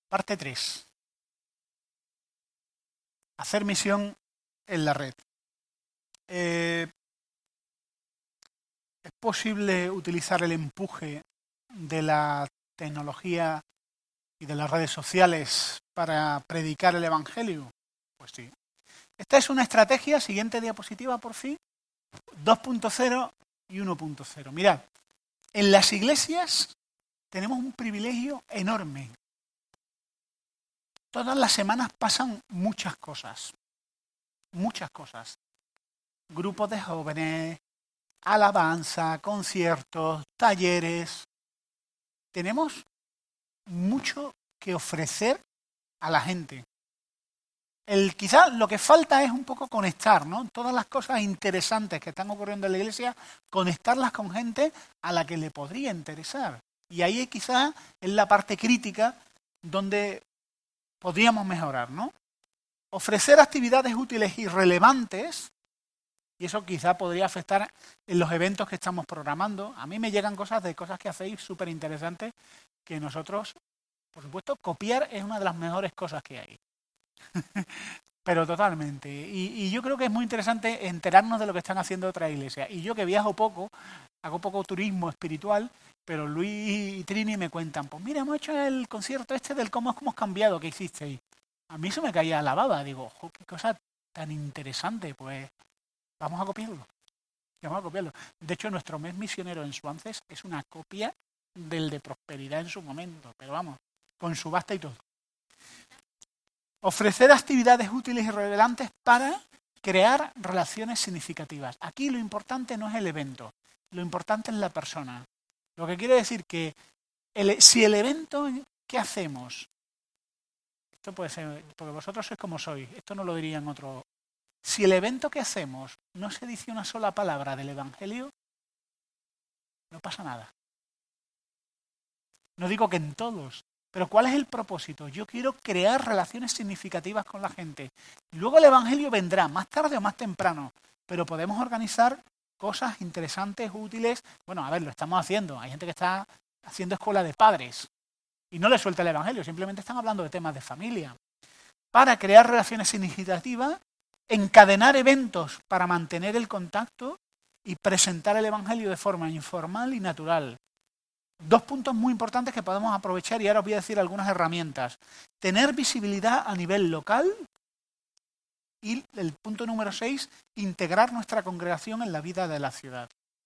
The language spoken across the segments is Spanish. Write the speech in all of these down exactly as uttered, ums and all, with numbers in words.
Parte tres. Hacer misión en la red. Eh, ¿Es posible utilizar el empuje de la tecnología y de las redes sociales para predicar el Evangelio? Pues sí. Esta es una estrategia, siguiente diapositiva por fin, dos punto cero y uno punto cero. Mirad, en las iglesias tenemos un privilegio enorme. Todas las semanas pasan muchas cosas, muchas cosas. Grupos de jóvenes, alabanza, conciertos, talleres. Tenemos mucho que ofrecer a la gente. El, quizá lo que falta es un poco conectar, ¿no? Todas las cosas interesantes que están ocurriendo en la iglesia, conectarlas con gente a la que le podría interesar. Y ahí quizá es la parte crítica donde podríamos mejorar, ¿no? Ofrecer actividades útiles y relevantes, y eso quizá podría afectar en los eventos que estamos programando. A mí me llegan cosas de cosas que hacéis súper interesantes que nosotros, por supuesto, copiar es una de las mejores cosas que hay. Pero totalmente. Y, y yo creo que es muy interesante enterarnos de lo que están haciendo otras iglesias. Y yo que viajo poco, hago poco turismo espiritual, pero Luis y Trini me cuentan, pues mira, hemos hecho el concierto este del cómo hemos cambiado que hicisteis. A mí eso me caía la baba. Digo, ojo, qué cosa tan interesante. Pues vamos a copiarlo. Vamos a copiarlo. De hecho, nuestro mes misionero en Swances es una copia del de Prosperidad en su momento. Pero vamos, con subasta y todo. Ofrecer actividades útiles y relevantes para crear relaciones significativas. Aquí lo importante no es el evento, lo importante es la persona. Lo que quiere decir que el, si el evento que hacemos, esto puede ser, porque vosotros sois como sois, esto no lo dirían otros, si el evento que hacemos no se dice una sola palabra del Evangelio, no pasa nada. No digo que en todos. Pero ¿cuál es el propósito? Yo quiero crear relaciones significativas con la gente. Luego el Evangelio vendrá, más tarde o más temprano, pero podemos organizar cosas interesantes, útiles. Bueno, a ver, lo estamos haciendo. Hay gente que está haciendo escuela de padres y no les suelta el Evangelio, simplemente están hablando de temas de familia. Para crear relaciones significativas, encadenar eventos para mantener el contacto y presentar el Evangelio de forma informal y natural. Dos puntos muy importantes que podemos aprovechar y ahora os voy a decir algunas herramientas. Tener visibilidad a nivel local y el punto número seis, integrar nuestra congregación en la vida de la ciudad.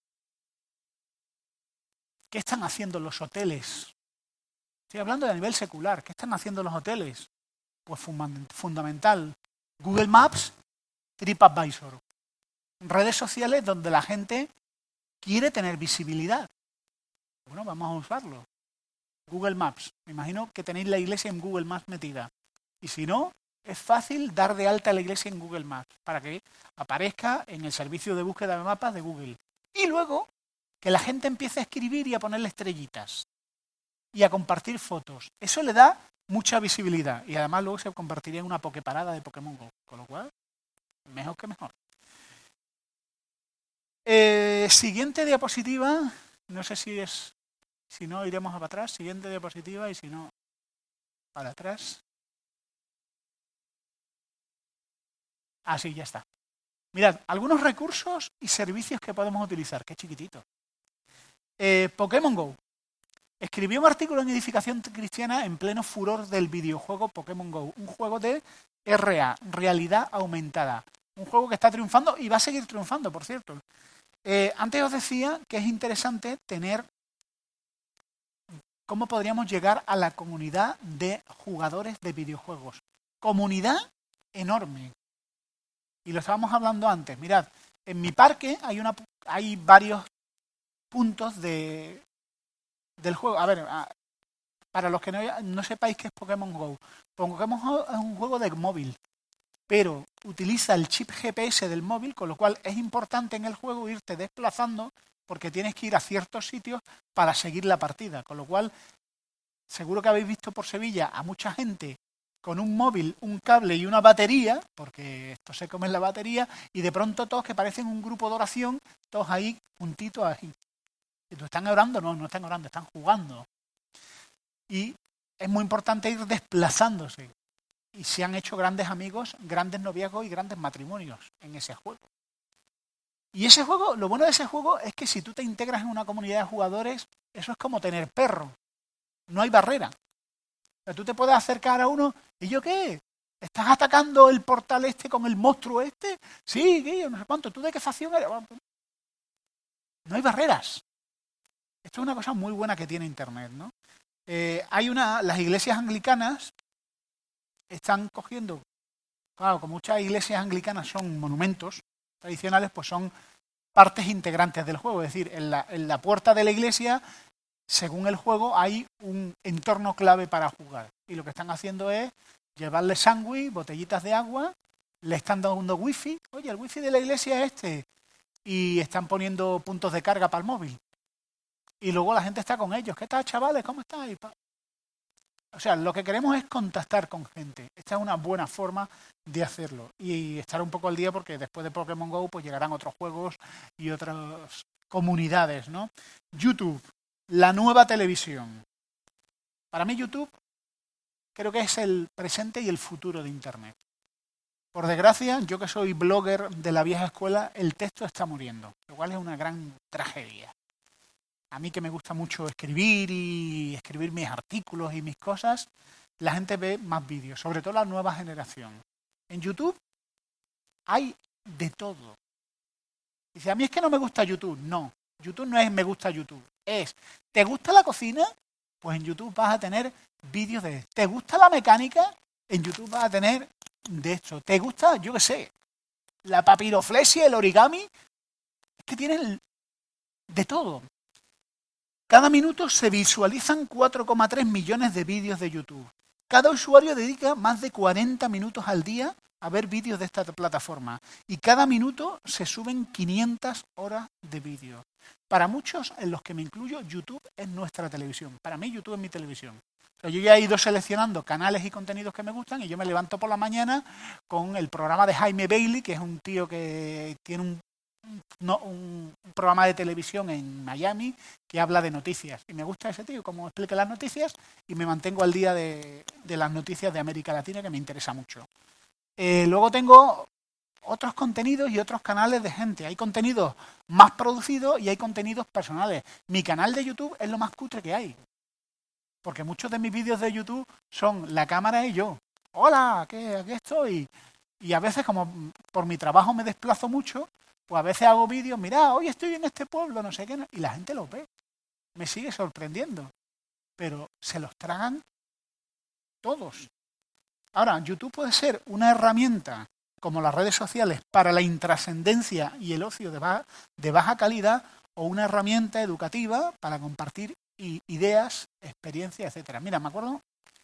¿Qué están haciendo los hoteles? Estoy hablando de a nivel secular. ¿Qué están haciendo los hoteles? Pues fundamental. Google Maps, TripAdvisor. Redes sociales donde la gente quiere tener visibilidad. Bueno, vamos a usarlo. Google Maps. Me imagino que tenéis la iglesia en Google Maps metida. Y si no, es fácil dar de alta a la iglesia en Google Maps para que aparezca en el servicio de búsqueda de mapas de Google. Y luego, que la gente empiece a escribir y a ponerle estrellitas. Y a compartir fotos. Eso le da mucha visibilidad. Y además luego se compartiría en una pokeparada de Pokémon Go. Con lo cual, mejor que mejor. Eh, siguiente diapositiva. No sé si es, si no iremos para atrás, siguiente diapositiva y si no, para atrás. Ah, sí, ya está. Mirad, algunos recursos y servicios que podemos utilizar, qué chiquitito. Eh, Pokémon Go. Escribió un artículo en Edificación Cristiana en pleno furor del videojuego Pokémon Go, un juego de R A, realidad aumentada. Un juego que está triunfando y va a seguir triunfando, por cierto. Eh, antes os decía que es interesante tener cómo podríamos llegar a la comunidad de jugadores de videojuegos. Comunidad enorme. Y lo estábamos hablando antes. Mirad, en mi parque hay, una, hay varios puntos de, del juego. A ver, a, para los que no, no sepáis qué es Pokémon Go. Pokémon Go es un juego de móvil, pero utiliza el chip G P S del móvil, con lo cual es importante en el juego irte desplazando porque tienes que ir a ciertos sitios para seguir la partida. Con lo cual, seguro que habéis visto por Sevilla a mucha gente con un móvil, un cable y una batería, porque esto se come en la batería, y de pronto todos que parecen un grupo de oración, todos ahí juntitos ahí. ¿Y tú están orando? No, no están orando, están jugando. Y es muy importante ir desplazándose. Y se han hecho grandes amigos, grandes noviazgos y grandes matrimonios en ese juego. Y ese juego, lo bueno de ese juego es que si tú te integras en una comunidad de jugadores, eso es como tener perro. No hay barrera. O sea, tú te puedes acercar a uno, ¿y yo qué? ¿Estás atacando el portal este con el monstruo este? Sí, ¿qué? No sé cuánto. ¿Tú de qué facción eres? No hay barreras. Esto es una cosa muy buena que tiene Internet, ¿no? Eh, hay una, las iglesias anglicanas están cogiendo, claro, como muchas iglesias anglicanas son monumentos tradicionales, pues son partes integrantes del juego. Es decir, en la, en la puerta de la iglesia, según el juego, hay un entorno clave para jugar. Y lo que están haciendo es llevarle sándwich, botellitas de agua, le están dando wifi. Oye, el wifi de la iglesia es este. Y están poniendo puntos de carga para el móvil. Y luego la gente está con ellos. ¿Qué tal, chavales? ¿Cómo estáis? O sea, lo que queremos es contactar con gente. Esta es una buena forma de hacerlo. Y estar un poco al día porque después de Pokémon Go pues llegarán otros juegos y otras comunidades, ¿no? YouTube, la nueva televisión. Para mí YouTube creo que es el presente y el futuro de Internet. Por desgracia, yo que soy blogger de la vieja escuela, el texto está muriendo, lo cual es una gran tragedia. A mí que me gusta mucho escribir y escribir mis artículos y mis cosas, la gente ve más vídeos, sobre todo la nueva generación. En YouTube hay de todo. Dice, a mí es que no me gusta YouTube. No, YouTube no es me gusta YouTube. Es, ¿te gusta la cocina? Pues en YouTube vas a tener vídeos de... ¿Te gusta la mecánica? En YouTube vas a tener de esto. ¿Te gusta, yo qué sé, la papiroflexia, el origami? Es que tienen de todo. Cada minuto se visualizan cuatro coma tres millones de vídeos de YouTube. Cada usuario dedica más de cuarenta minutos al día a ver vídeos de esta plataforma. Y cada minuto se suben quinientas horas de vídeo. Para muchos, en los que me incluyo, YouTube es nuestra televisión. Para mí, YouTube es mi televisión. O sea, yo ya he ido seleccionando canales y contenidos que me gustan y yo me levanto por la mañana con el programa de Jaime Bailey, que es un tío que tiene un No, un, un programa de televisión en Miami que habla de noticias. Y me gusta ese tío, cómo explica las noticias, y me mantengo al día de, de las noticias de América Latina, que me interesa mucho. Eh, luego tengo otros contenidos y otros canales de gente. Hay contenidos más producidos y hay contenidos personales. Mi canal de YouTube es lo más cutre que hay. Porque muchos de mis vídeos de YouTube son la cámara y yo. Hola, aquí, aquí estoy. Y a veces, como por mi trabajo me desplazo mucho, pues a veces hago vídeos, mirá, hoy estoy en este pueblo, no sé qué, y la gente lo ve. Me sigue sorprendiendo. Pero se los tragan todos. Ahora, YouTube puede ser una herramienta, como las redes sociales, para la intrascendencia y el ocio de baja, de baja calidad, o una herramienta educativa para compartir ideas, experiencias, etcétera. Mira, me acuerdo,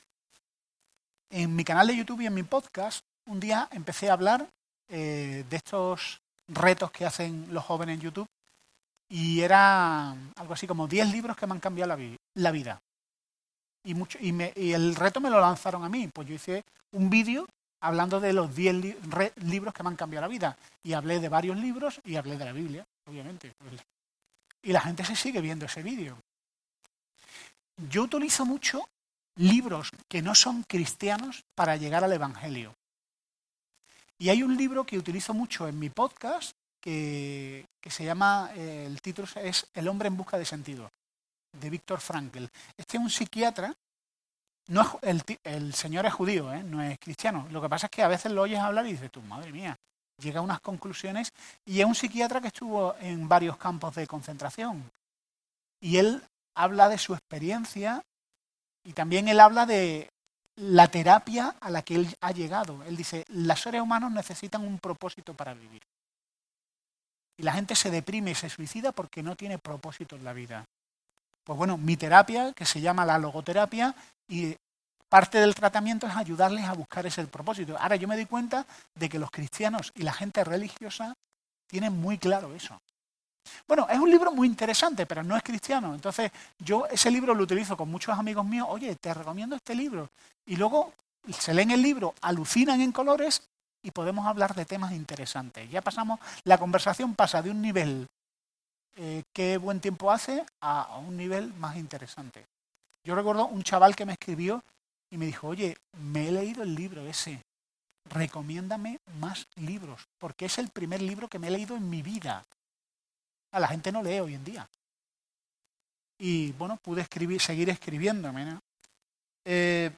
en mi canal de YouTube y en mi podcast, un día empecé a hablar eh, de estos retos que hacen los jóvenes en YouTube, y era algo así como diez libros que me han cambiado la, vi la vida. Y, mucho, y, me, y el reto me lo lanzaron a mí, pues yo hice un vídeo hablando de los diez li libros que me han cambiado la vida, y hablé de varios libros y hablé de la Biblia, obviamente. Y la gente se sigue viendo ese vídeo. Yo utilizo mucho libros que no son cristianos para llegar al Evangelio. Y hay un libro que utilizo mucho en mi podcast que, que se llama, eh, el título es El hombre en busca de sentido, de Viktor Frankl. Este es un psiquiatra, no es, el, el señor es judío, ¿eh? No es cristiano. Lo que pasa es que a veces lo oyes hablar y dices, tú, madre mía, llega a unas conclusiones. Y es un psiquiatra que estuvo en varios campos de concentración. Y él habla de su experiencia y también él habla de la terapia a la que él ha llegado. Él dice, los seres humanos necesitan un propósito para vivir. Y la gente se deprime y se suicida porque no tiene propósito en la vida. Pues bueno, mi terapia, que se llama la logoterapia, y parte del tratamiento es ayudarles a buscar ese propósito. Ahora yo me doy cuenta de que los cristianos y la gente religiosa tienen muy claro eso. Bueno, es un libro muy interesante, pero no es cristiano. Entonces, yo ese libro lo utilizo con muchos amigos míos. Oye, te recomiendo este libro. Y luego se leen el libro, alucinan en colores y podemos hablar de temas interesantes. Ya pasamos, la conversación pasa de un nivel eh, qué buen tiempo hace a, a un nivel más interesante. Yo recuerdo un chaval que me escribió y me dijo, oye, me he leído el libro ese, recomiéndame más libros, porque es el primer libro que me he leído en mi vida. A la gente no lee hoy en día. Y bueno, pude escribir, seguir escribiéndome, ¿no? Eh,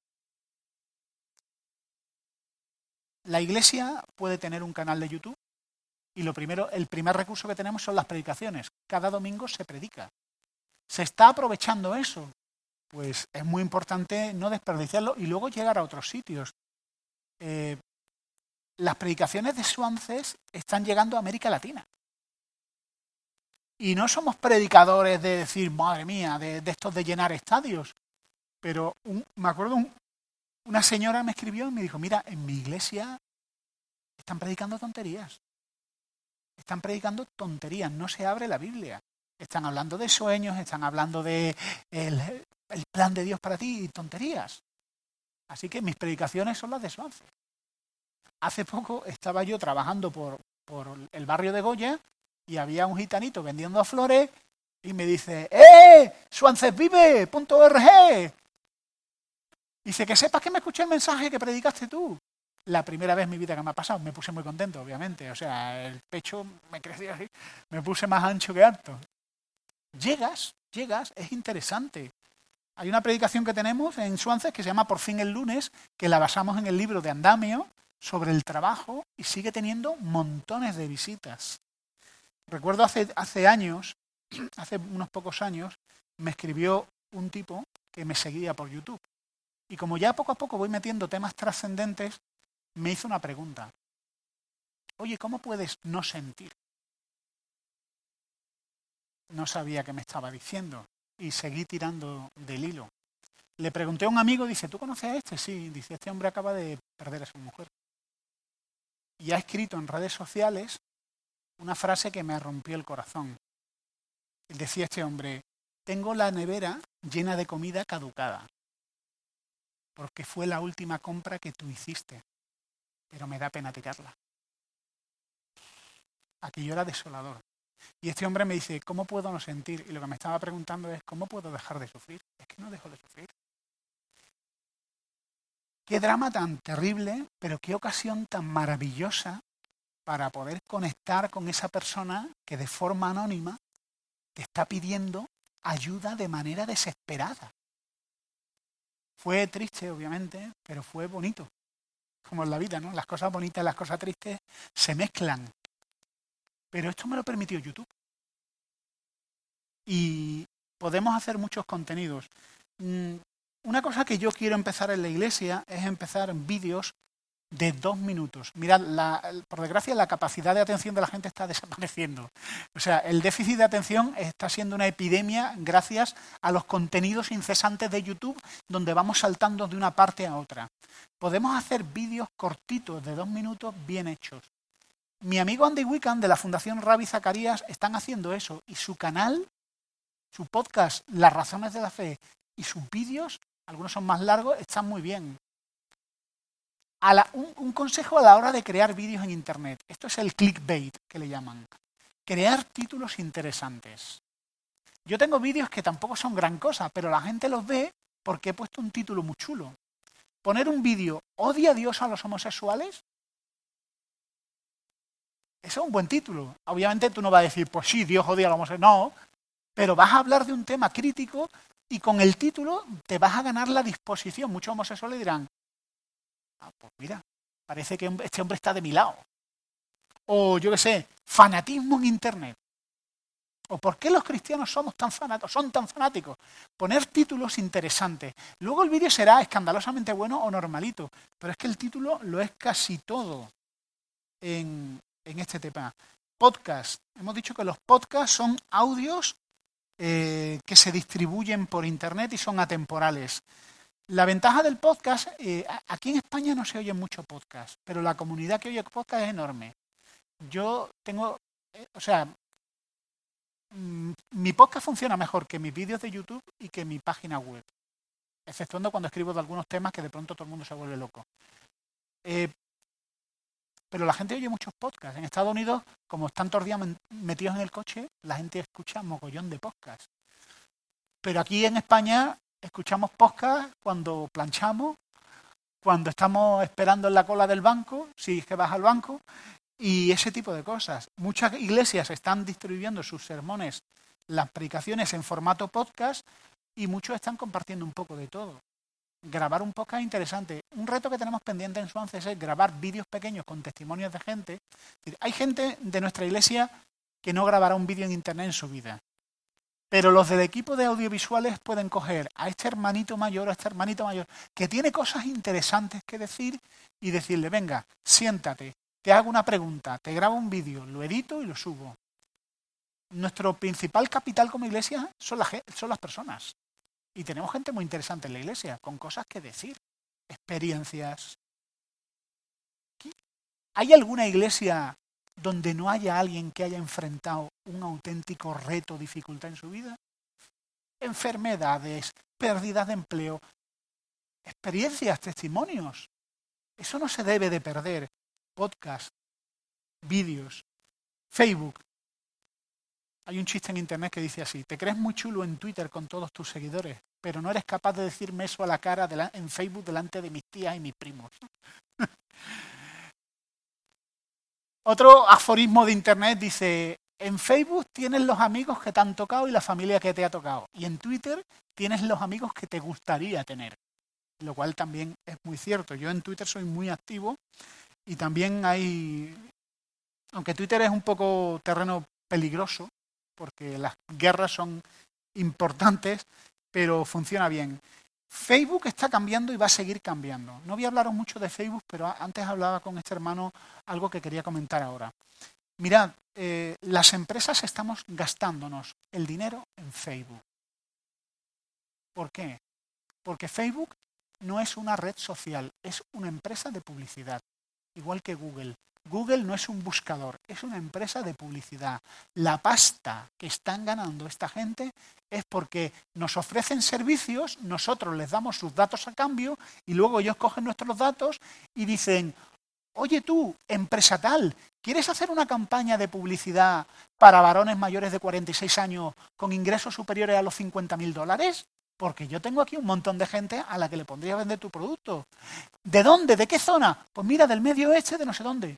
la iglesia puede tener un canal de YouTube y lo primero, el primer recurso que tenemos son las predicaciones. Cada domingo se predica. ¿Se está aprovechando eso? Pues es muy importante no desperdiciarlo y luego llegar a otros sitios. Eh, las predicaciones de Swances están llegando a América Latina. Y no somos predicadores de decir, madre mía, de, de estos de llenar estadios. Pero un, me acuerdo, un, una señora me escribió y me dijo, mira, en mi iglesia están predicando tonterías. Están predicando tonterías, no se abre la Biblia. Están hablando de sueños, están hablando de el, el plan de Dios para ti y tonterías. Así que mis predicaciones son las de Swances. Hace poco estaba yo trabajando por, por el barrio de Goya y había un gitanito vendiendo flores y me dice, ¡eh! ¡Swancesvive punto org! Dice, que sepas que me escuché el mensaje que predicaste tú. La primera vez en mi vida que me ha pasado, me puse muy contento, obviamente. O sea, el pecho me creció así, me puse más ancho que alto. Llegas, llegas, es interesante. Hay una predicación que tenemos en Swances que se llama Por fin el lunes, que la basamos en el libro de Andamio sobre el trabajo y sigue teniendo montones de visitas. Recuerdo hace, hace años, hace unos pocos años, me escribió un tipo que me seguía por YouTube. Y como ya poco a poco voy metiendo temas trascendentes, me hizo una pregunta. Oye, ¿cómo puedes no sentir? No sabía qué me estaba diciendo y seguí tirando del hilo. Le pregunté a un amigo, dice, ¿tú conoces a este? Sí, dice, este hombre acaba de perder a su mujer. Y ha escrito en redes sociales una frase que me rompió el corazón. Decía este hombre, tengo la nevera llena de comida caducada, porque fue la última compra que tú hiciste, pero me da pena tirarla. Aquello era desolador. Y este hombre me dice, ¿cómo puedo no sentir? Y lo que me estaba preguntando es, ¿cómo puedo dejar de sufrir? Es que no dejo de sufrir. Qué drama tan terrible, pero qué ocasión tan maravillosa para poder conectar con esa persona que de forma anónima te está pidiendo ayuda de manera desesperada. Fue triste, obviamente, pero fue bonito. Como en la vida, ¿no? Las cosas bonitas y las cosas tristes se mezclan. Pero esto me lo permitió YouTube. Y podemos hacer muchos contenidos. Una cosa que yo quiero empezar en la iglesia es empezar en vídeos de dos minutos. Mirad, la, por desgracia la capacidad de atención de la gente está desapareciendo. O sea, el déficit de atención está siendo una epidemia gracias a los contenidos incesantes de YouTube donde vamos saltando de una parte a otra. Podemos hacer vídeos cortitos de dos minutos bien hechos. Mi amigo Andy Wickham de la Fundación Ravi Zacarías están haciendo eso y su canal, su podcast Las Razones de la Fe y sus vídeos, algunos son más largos, están muy bien. A la, un, un consejo a la hora de crear vídeos en Internet. Esto es el clickbait que le llaman. Crear títulos interesantes. Yo tengo vídeos que tampoco son gran cosa, pero la gente los ve porque he puesto un título muy chulo. Poner un vídeo, ¿odia a Dios a los homosexuales? Eso es un buen título. Obviamente tú no vas a decir, pues sí, Dios odia a los homosexuales. No, pero vas a hablar de un tema crítico y con el título te vas a ganar la disposición. Muchos homosexuales dirán, ah, pues mira, parece que este hombre está de mi lado. O yo qué sé, fanatismo en Internet. O por qué los cristianos somos tan fanáticos, son tan fanáticos. Poner títulos interesantes. Luego el vídeo será escandalosamente bueno o normalito, pero es que el título lo es casi todo en, en este tema. Podcast. Hemos dicho que los podcasts son audios eh, que se distribuyen por Internet y son atemporales. La ventaja del podcast, eh, aquí en España no se oye mucho podcast, pero la comunidad que oye podcast es enorme. Yo tengo, eh, o sea, mm, mi podcast funciona mejor que mis vídeos de YouTube y que mi página web, exceptuando cuando escribo de algunos temas que de pronto todo el mundo se vuelve loco. Eh, pero la gente oye muchos podcasts. En Estados Unidos, como están todos los días metidos en el coche, la gente escucha mogollón de podcasts. Pero aquí en España escuchamos podcast cuando planchamos, cuando estamos esperando en la cola del banco, si es que vas al banco, y ese tipo de cosas. Muchas iglesias están distribuyendo sus sermones, las predicaciones en formato podcast, y muchos están compartiendo un poco de todo. Grabar un podcast interesante. Un reto que tenemos pendiente en Swances es grabar vídeos pequeños con testimonios de gente. Hay gente de nuestra iglesia que no grabará un vídeo en internet en su vida. Pero los del equipo de audiovisuales pueden coger a este hermanito mayor o a este hermanito mayor que tiene cosas interesantes que decir y decirle, venga, siéntate, te hago una pregunta, te grabo un vídeo, lo edito y lo subo. Nuestro principal capital como iglesia son, la, son las personas. Y tenemos gente muy interesante en la iglesia, con cosas que decir, experiencias. ¿Hay alguna iglesia donde no haya alguien que haya enfrentado un auténtico reto o dificultad en su vida? Enfermedades, pérdidas de empleo, experiencias, testimonios. Eso no se debe de perder. Podcast, vídeos, Facebook. Hay un chiste en internet que dice así, te crees muy chulo en Twitter con todos tus seguidores, pero no eres capaz de decirme eso a la cara de la, en Facebook delante de mis tías y mis primos. Otro aforismo de internet dice, en Facebook tienes los amigos que te han tocado y la familia que te ha tocado. Y en Twitter tienes los amigos que te gustaría tener. Lo cual también es muy cierto. Yo en Twitter soy muy activo y también hay... Aunque Twitter es un poco terreno peligroso, porque las guerras son importantes, pero funciona bien. Facebook está cambiando y va a seguir cambiando. No voy a hablaros mucho de Facebook, pero antes hablaba con este hermano algo que quería comentar ahora. Mirad, eh, las empresas estamos gastándonos el dinero en Facebook. ¿Por qué? Porque Facebook no es una red social, es una empresa de publicidad, igual que Google. Google no es un buscador, es una empresa de publicidad. La pasta que están ganando esta gente es porque nos ofrecen servicios, nosotros les damos sus datos a cambio y luego ellos cogen nuestros datos y dicen, oye tú, empresa tal, ¿quieres hacer una campaña de publicidad para varones mayores de cuarenta y seis años con ingresos superiores a los cincuenta mil dólares? Porque yo tengo aquí un montón de gente a la que le pondría a vender tu producto. ¿De dónde? ¿De qué zona? Pues mira, del medio oeste de no sé dónde.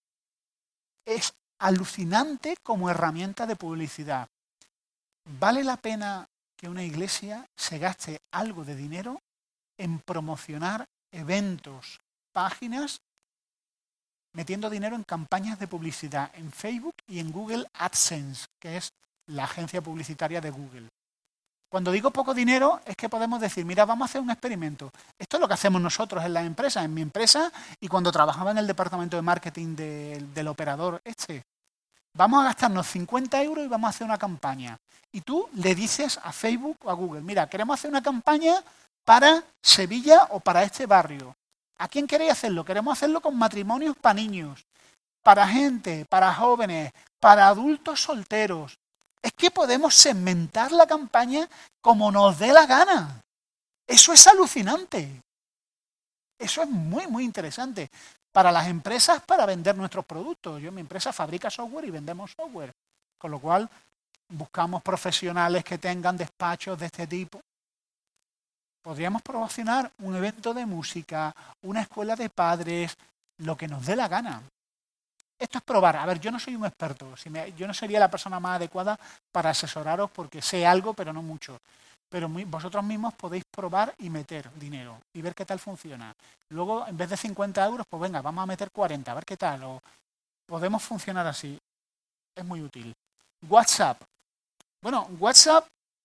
Es alucinante como herramienta de publicidad. ¿Vale la pena que una iglesia se gaste algo de dinero en promocionar eventos, páginas, metiendo dinero en campañas de publicidad en Facebook y en Google AdSense, que es la agencia publicitaria de Google? Cuando digo poco dinero es que podemos decir, mira, vamos a hacer un experimento. Esto es lo que hacemos nosotros en las empresas, en mi empresa y cuando trabajaba en el departamento de marketing de, del operador este. Vamos a gastarnos cincuenta euros y vamos a hacer una campaña. Y tú le dices a Facebook o a Google, mira, queremos hacer una campaña para Sevilla o para este barrio. ¿A quién queréis hacerlo? Queremos hacerlo con matrimonios para niños, para gente, para jóvenes, para adultos solteros. Es que podemos segmentar la campaña como nos dé la gana. Eso es alucinante. Eso es muy, muy interesante. Para las empresas, para vender nuestros productos. Yo, mi empresa fabrica software y vendemos software. Con lo cual, buscamos profesionales que tengan despachos de este tipo. Podríamos promocionar un evento de música, una escuela de padres, lo que nos dé la gana. Esto es probar. A ver, yo no soy un experto. Si me, yo no sería la persona más adecuada para asesoraros porque sé algo, pero no mucho. Pero muy, vosotros mismos podéis probar y meter dinero y ver qué tal funciona. Luego, en vez de cincuenta euros, pues venga, vamos a meter cuarenta, a ver qué tal. O podemos funcionar así. Es muy útil. WhatsApp. Bueno, WhatsApp,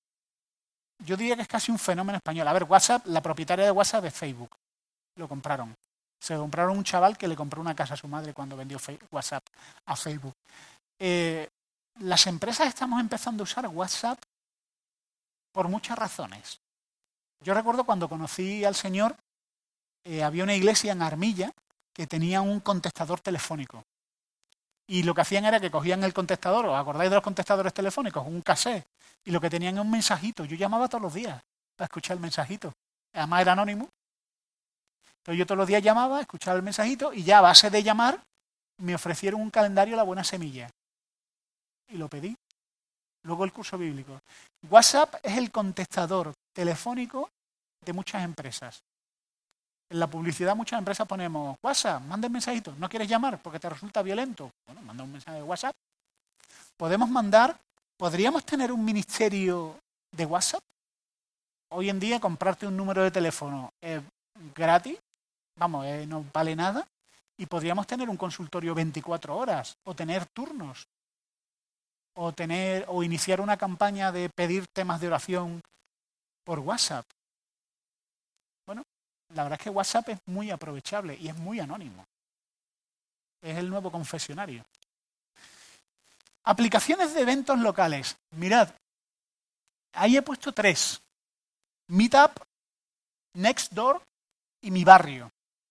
yo diría que es casi un fenómeno español. A ver, WhatsApp, la propietaria de WhatsApp es Facebook. Lo compraron. Se compraron un chaval que le compró una casa a su madre cuando vendió WhatsApp a Facebook. Eh, las empresas estamos empezando a usar WhatsApp por muchas razones. Yo recuerdo cuando conocí al señor, eh, había una iglesia en Armilla que tenía un contestador telefónico. Y lo que hacían era que cogían el contestador, ¿os acordáis de los contestadores telefónicos? Un cassette. Y lo que tenían era un mensajito. Yo llamaba todos los días para escuchar el mensajito. Además era anónimo. Entonces yo todos los días llamaba, escuchaba el mensajito y ya a base de llamar me ofrecieron un calendario La Buena Semilla. Y lo pedí. Luego el curso bíblico. WhatsApp es el contestador telefónico de muchas empresas. En la publicidad muchas empresas ponemos WhatsApp, manda un mensajito, ¿no quieres llamar porque te resulta violento? Bueno, manda un mensaje de WhatsApp. Podemos mandar, ¿podríamos tener un ministerio de WhatsApp? Hoy en día comprarte un número de teléfono es gratis, vamos, eh, no vale nada, y podríamos tener un consultorio veinticuatro horas, o tener turnos, o tener, o iniciar una campaña de pedir temas de oración por WhatsApp. Bueno, la verdad es que WhatsApp es muy aprovechable y es muy anónimo. Es el nuevo confesionario. Aplicaciones de eventos locales. Mirad, ahí he puesto tres. Meetup, Nextdoor y Mi Barrio.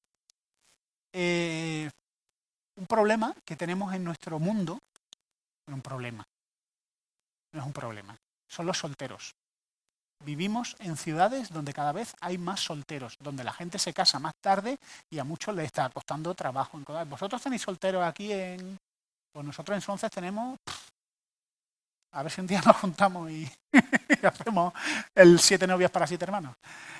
Eh, un problema que tenemos en nuestro mundo, un problema, no es un problema, son los solteros. Vivimos en ciudades donde cada vez hay más solteros, donde la gente se casa más tarde y a muchos les está costando trabajo. ¿Vosotros tenéis solteros aquí en...? Pues nosotros en Sonces tenemos... A ver si un día nos juntamos y hacemos el siete novias para siete hermanos.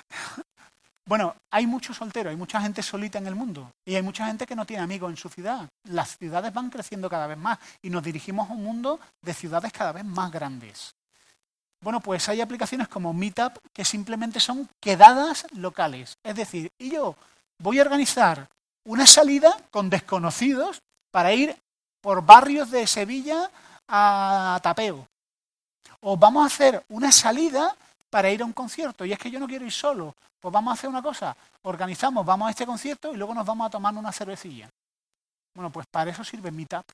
Bueno, hay muchos solteros, hay mucha gente solita en el mundo y hay mucha gente que no tiene amigos en su ciudad. Las ciudades van creciendo cada vez más y nos dirigimos a un mundo de ciudades cada vez más grandes. Bueno, pues hay aplicaciones como Meetup que simplemente son quedadas locales. Es decir, y yo voy a organizar una salida con desconocidos para ir por barrios de Sevilla a Tapeo. O vamos a hacer una salida para ir a un concierto. Y es que yo no quiero ir solo. Pues vamos a hacer una cosa. Organizamos, vamos a este concierto y luego nos vamos a tomar una cervecilla. Bueno, pues para eso sirve Meetup.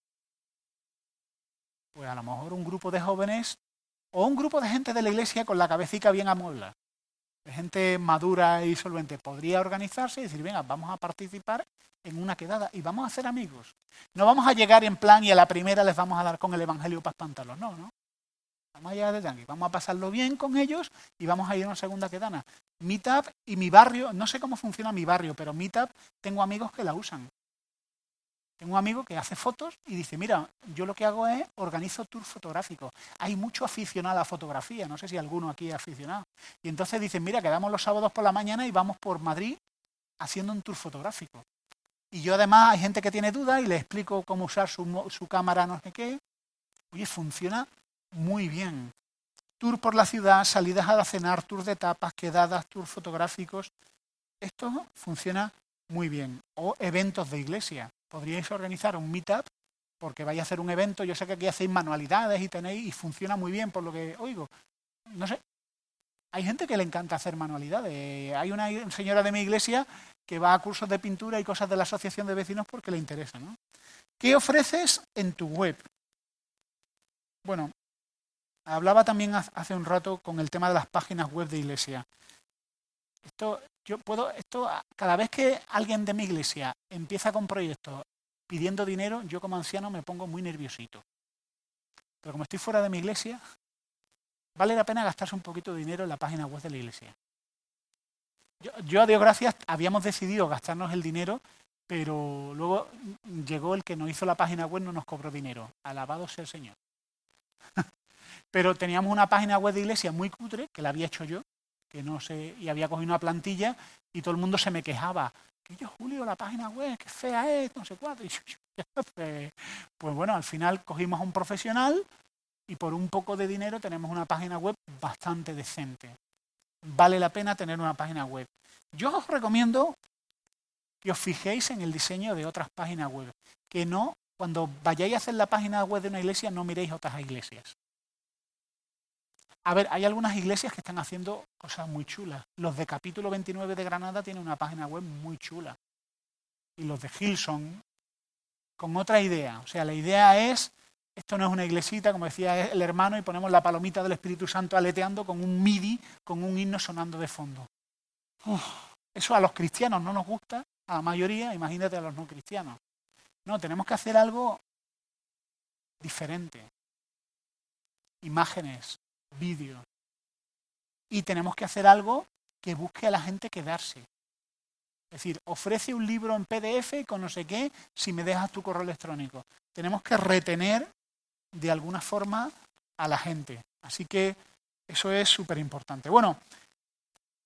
Pues a lo mejor un grupo de jóvenes o un grupo de gente de la iglesia con la cabecita bien amueblada, de gente madura y solvente, podría organizarse y decir, venga, vamos a participar en una quedada y vamos a hacer amigos. No vamos a llegar en plan y a la primera les vamos a dar con el evangelio para espantarlos, no, no. Vamos a llegar de yanqui, vamos a pasarlo bien con ellos y vamos a ir a una segunda quedada. Meetup y Mi Barrio, no sé cómo funciona Mi Barrio, pero Meetup tengo amigos que la usan. Tengo un amigo que hace fotos y dice, mira, yo lo que hago es organizo tours fotográficos. Hay mucho aficionado a la fotografía, no sé si alguno aquí es aficionado. Y entonces dicen, mira, quedamos los sábados por la mañana y vamos por Madrid haciendo un tour fotográfico. Y yo además hay gente que tiene dudas y le explico cómo usar su, su cámara, no sé qué. Oye, funciona muy bien. Tour por la ciudad, salidas a cenar, tours de tapas, quedadas, tours fotográficos. Esto funciona muy bien. O eventos de iglesia. Podríais organizar un meetup porque vais a hacer un evento. Yo sé que aquí hacéis manualidades y tenéis y funciona muy bien por lo que oigo. No sé. Hay gente que le encanta hacer manualidades. Hay una señora de mi iglesia que va a cursos de pintura y cosas de la asociación de vecinos porque le interesa, ¿no? ¿Qué ofreces en tu web? Bueno, hablaba también hace un rato con el tema de las páginas web de iglesia. Esto, yo puedo, esto, cada vez que alguien de mi iglesia empieza con proyectos pidiendo dinero, yo como anciano me pongo muy nerviosito. Pero como estoy fuera de mi iglesia, vale la pena gastarse un poquito de dinero en la página web de la iglesia. Yo, yo a Dios gracias, habíamos decidido gastarnos el dinero, pero luego llegó el que nos hizo la página web, no nos cobró dinero. Alabado sea el Señor. Pero teníamos una página web de iglesia muy cutre, que la había hecho yo, que no sé, y había cogido una plantilla y todo el mundo se me quejaba. Que yo, Julio, la página web, qué fea es, no sé cuánto. Y yo, pues, pues bueno, al final cogimos a un profesional y por un poco de dinero tenemos una página web bastante decente. Vale la pena tener una página web. Yo os recomiendo que os fijéis en el diseño de otras páginas web. Que no, cuando vayáis a hacer la página web de una iglesia, no miréis otras iglesias. A ver, hay algunas iglesias que están haciendo cosas muy chulas. Los de Capítulo veintinueve de Granada tienen una página web muy chula. Y los de Hillsong, con otra idea. O sea, la idea es, esto no es una iglesita, como decía el hermano, y ponemos la palomita del Espíritu Santo aleteando con un MIDI, con un himno sonando de fondo. Uf, eso a los cristianos no nos gusta, a la mayoría, imagínate a los no cristianos. No, tenemos que hacer algo diferente. Imágenes, vídeos. Y tenemos que hacer algo que busque a la gente quedarse. Es decir, ofrece un libro en P D F con no sé qué si me dejas tu correo electrónico. Tenemos que retener de alguna forma a la gente. Así que eso es súper importante. Bueno,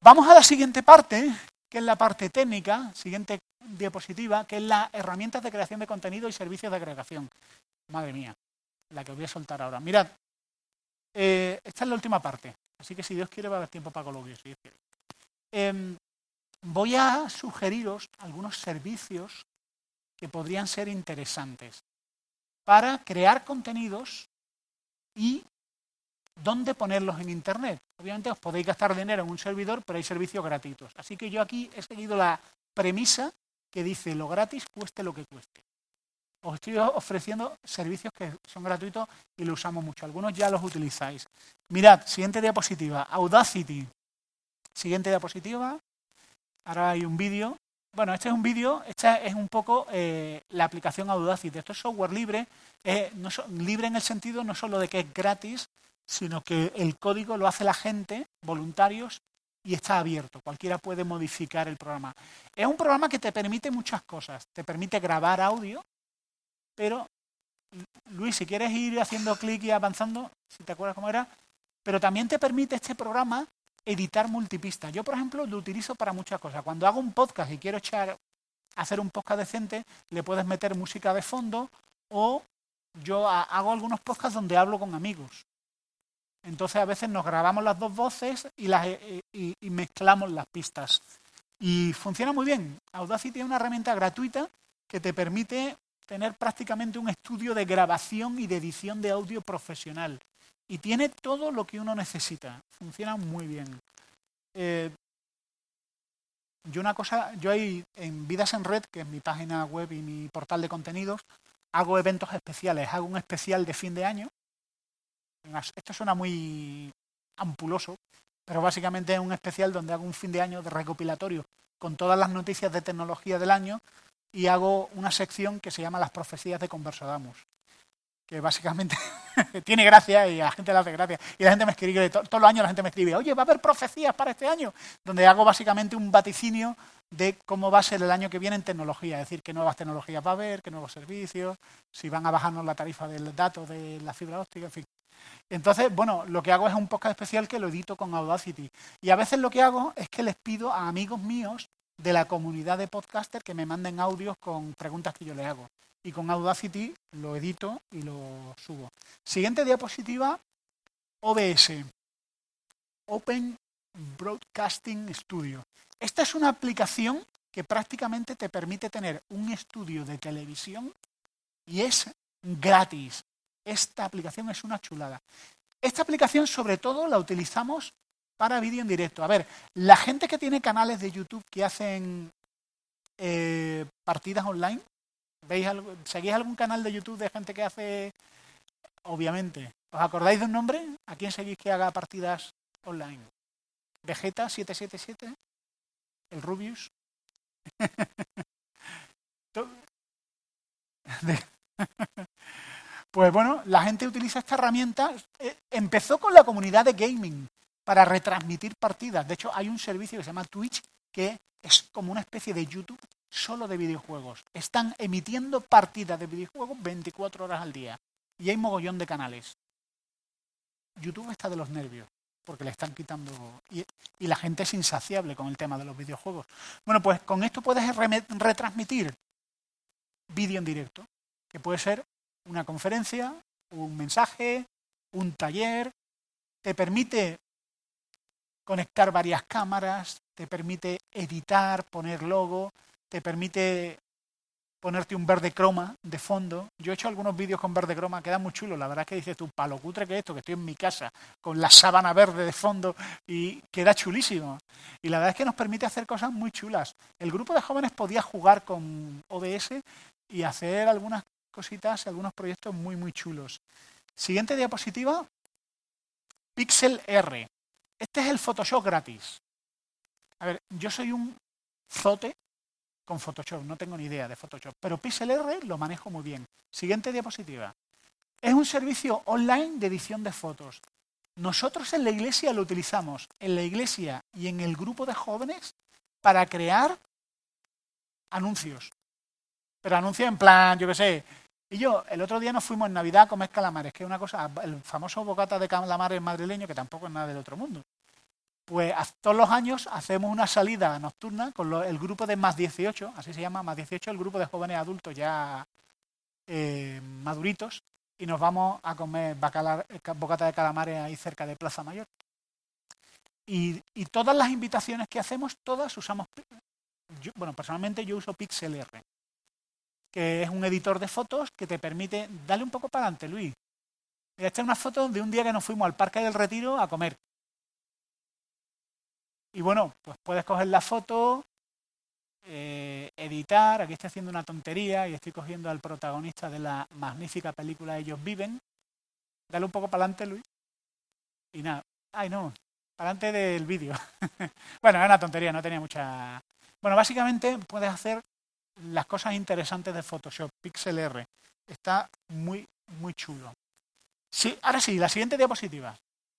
Vamos a la siguiente parte, que es la parte técnica, siguiente diapositiva, que es las herramientas de creación de contenido y servicios de agregación. Madre mía, la que os voy a soltar ahora. Mirad, eh, esta es la última parte, así que si Dios quiere va a haber tiempo para coloquios, si Dios quiere. Eh, voy a sugeriros algunos servicios que podrían ser interesantes para crear contenidos y dónde ponerlos en Internet. Obviamente os podéis gastar dinero en un servidor, pero hay servicios gratuitos. Así que yo aquí he seguido la premisa que dice lo gratis cueste lo que cueste. Os estoy ofreciendo servicios que son gratuitos y los usamos mucho. Algunos ya los utilizáis. Mirad, siguiente diapositiva, Audacity. Siguiente diapositiva. Ahora hay un vídeo. Bueno, este es un vídeo, esta es un poco eh, la aplicación Audacity. Esto es software libre, eh, no so, libre en el sentido no solo de que es gratis, sino que el código lo hace la gente, voluntarios, y está abierto. Cualquiera puede modificar el programa. Es un programa que te permite muchas cosas. Te permite grabar audio, pero, Luis, si quieres ir haciendo clic y avanzando, si te acuerdas cómo era, pero también te permite este programa editar multipistas. Yo, por ejemplo, lo utilizo para muchas cosas. Cuando hago un podcast y quiero echar, hacer un podcast decente, le puedes meter música de fondo o yo hago algunos podcasts donde hablo con amigos. Entonces, a veces nos grabamos las dos voces y, las, y, y mezclamos las pistas. Y funciona muy bien. Audacity es una herramienta gratuita que te permite tener prácticamente un estudio de grabación y de edición de audio profesional. Y tiene todo lo que uno necesita. Funciona muy bien. Eh, yo una cosa, yo ahí en Vidas en Red, que es mi página web y mi portal de contenidos, hago eventos especiales. Hago un especial de fin de año. Esto suena muy ampuloso, pero básicamente es un especial donde hago un fin de año de recopilatorio con todas las noticias de tecnología del año y hago una sección que se llama Las profecías de Conversodamus, que básicamente tiene gracia y a la gente le hace gracia. Y la gente me escribe, to todos los años la gente me escribe, oye, va a haber profecías para este año, donde hago básicamente un vaticinio de cómo va a ser el año que viene en tecnología, es decir, qué nuevas tecnologías va a haber, qué nuevos servicios, si van a bajarnos la tarifa del dato de la fibra óptica, en fin. Entonces, bueno, lo que hago es un podcast especial que lo edito con Audacity. Y a veces lo que hago es que les pido a amigos míos de la comunidad de podcasters que me manden audios con preguntas que yo les hago. Y con Audacity lo edito y lo subo. Siguiente diapositiva, O B S. Open Broadcasting Studio. Esta es una aplicación que prácticamente te permite tener un estudio de televisión y es gratis. Esta aplicación es una chulada. Esta aplicación, sobre todo, la utilizamos para vídeo en directo. A ver, la gente que tiene canales de YouTube que hacen eh, partidas online, ¿veis algo, ¿seguís algún canal de YouTube de gente que hace, obviamente, ¿os acordáis de un nombre? ¿A quién seguís que haga partidas online? Vegeta siete siete siete, el Rubius. Pues bueno, la gente utiliza esta herramienta. Eh, empezó con la comunidad de gaming para retransmitir partidas. De hecho, hay un servicio que se llama Twitch que es como una especie de YouTube solo de videojuegos. Están emitiendo partidas de videojuegos veinticuatro horas al día. Y hay mogollón de canales. YouTube está de los nervios porque le están quitando... Y, y la gente es insaciable con el tema de los videojuegos. Bueno, pues con esto puedes re retransmitir vídeo en directo, que puede ser una conferencia, un mensaje, un taller, te permite conectar varias cámaras, te permite editar, poner logo, te permite ponerte un verde croma de fondo. Yo he hecho algunos vídeos con verde croma, queda muy chulo. La verdad es que dices tú, palo cutre que es esto, que estoy en mi casa con la sábana verde de fondo y queda chulísimo. Y la verdad es que nos permite hacer cosas muy chulas. El grupo de jóvenes podía jugar con O B S y hacer algunas cositas, algunos proyectos muy, muy chulos. Siguiente diapositiva, Pixel R. Este es el Photoshop gratis. A ver, yo soy un zote con Photoshop, no tengo ni idea de Photoshop, pero Pixel R lo manejo muy bien. Siguiente diapositiva. Es un servicio online de edición de fotos. Nosotros en la iglesia lo utilizamos, en la iglesia y en el grupo de jóvenes, para crear anuncios. Pero anuncios en plan, yo qué sé. Y yo, el otro día nos fuimos en Navidad a comer calamares, que es una cosa, el famoso bocata de calamares madrileño, que tampoco es nada del otro mundo. pues todos los años hacemos una salida nocturna con lo, el grupo de Más dieciocho, así se llama, Más dieciocho, el grupo de jóvenes adultos ya eh, maduritos, y nos vamos a comer bacala, bocata de calamares ahí cerca de Plaza Mayor. Y, y todas las invitaciones que hacemos, todas usamos, yo, bueno, personalmente yo uso PixelR, que es un editor de fotos que te permite, dale un poco para adelante, Luis. Esta es una foto de un día que nos fuimos al Parque del Retiro a comer. Y bueno, pues puedes coger la foto, eh, editar, aquí estoy haciendo una tontería y estoy cogiendo al protagonista de la magnífica película Ellos Viven. Dale un poco para adelante, Luis. Y nada, ay no, para adelante del vídeo. Bueno, es una tontería, no tenía mucha... Bueno, básicamente puedes hacer las cosas interesantes de Photoshop, PixelR. Está muy, muy chulo. Sí, ahora sí, la siguiente diapositiva.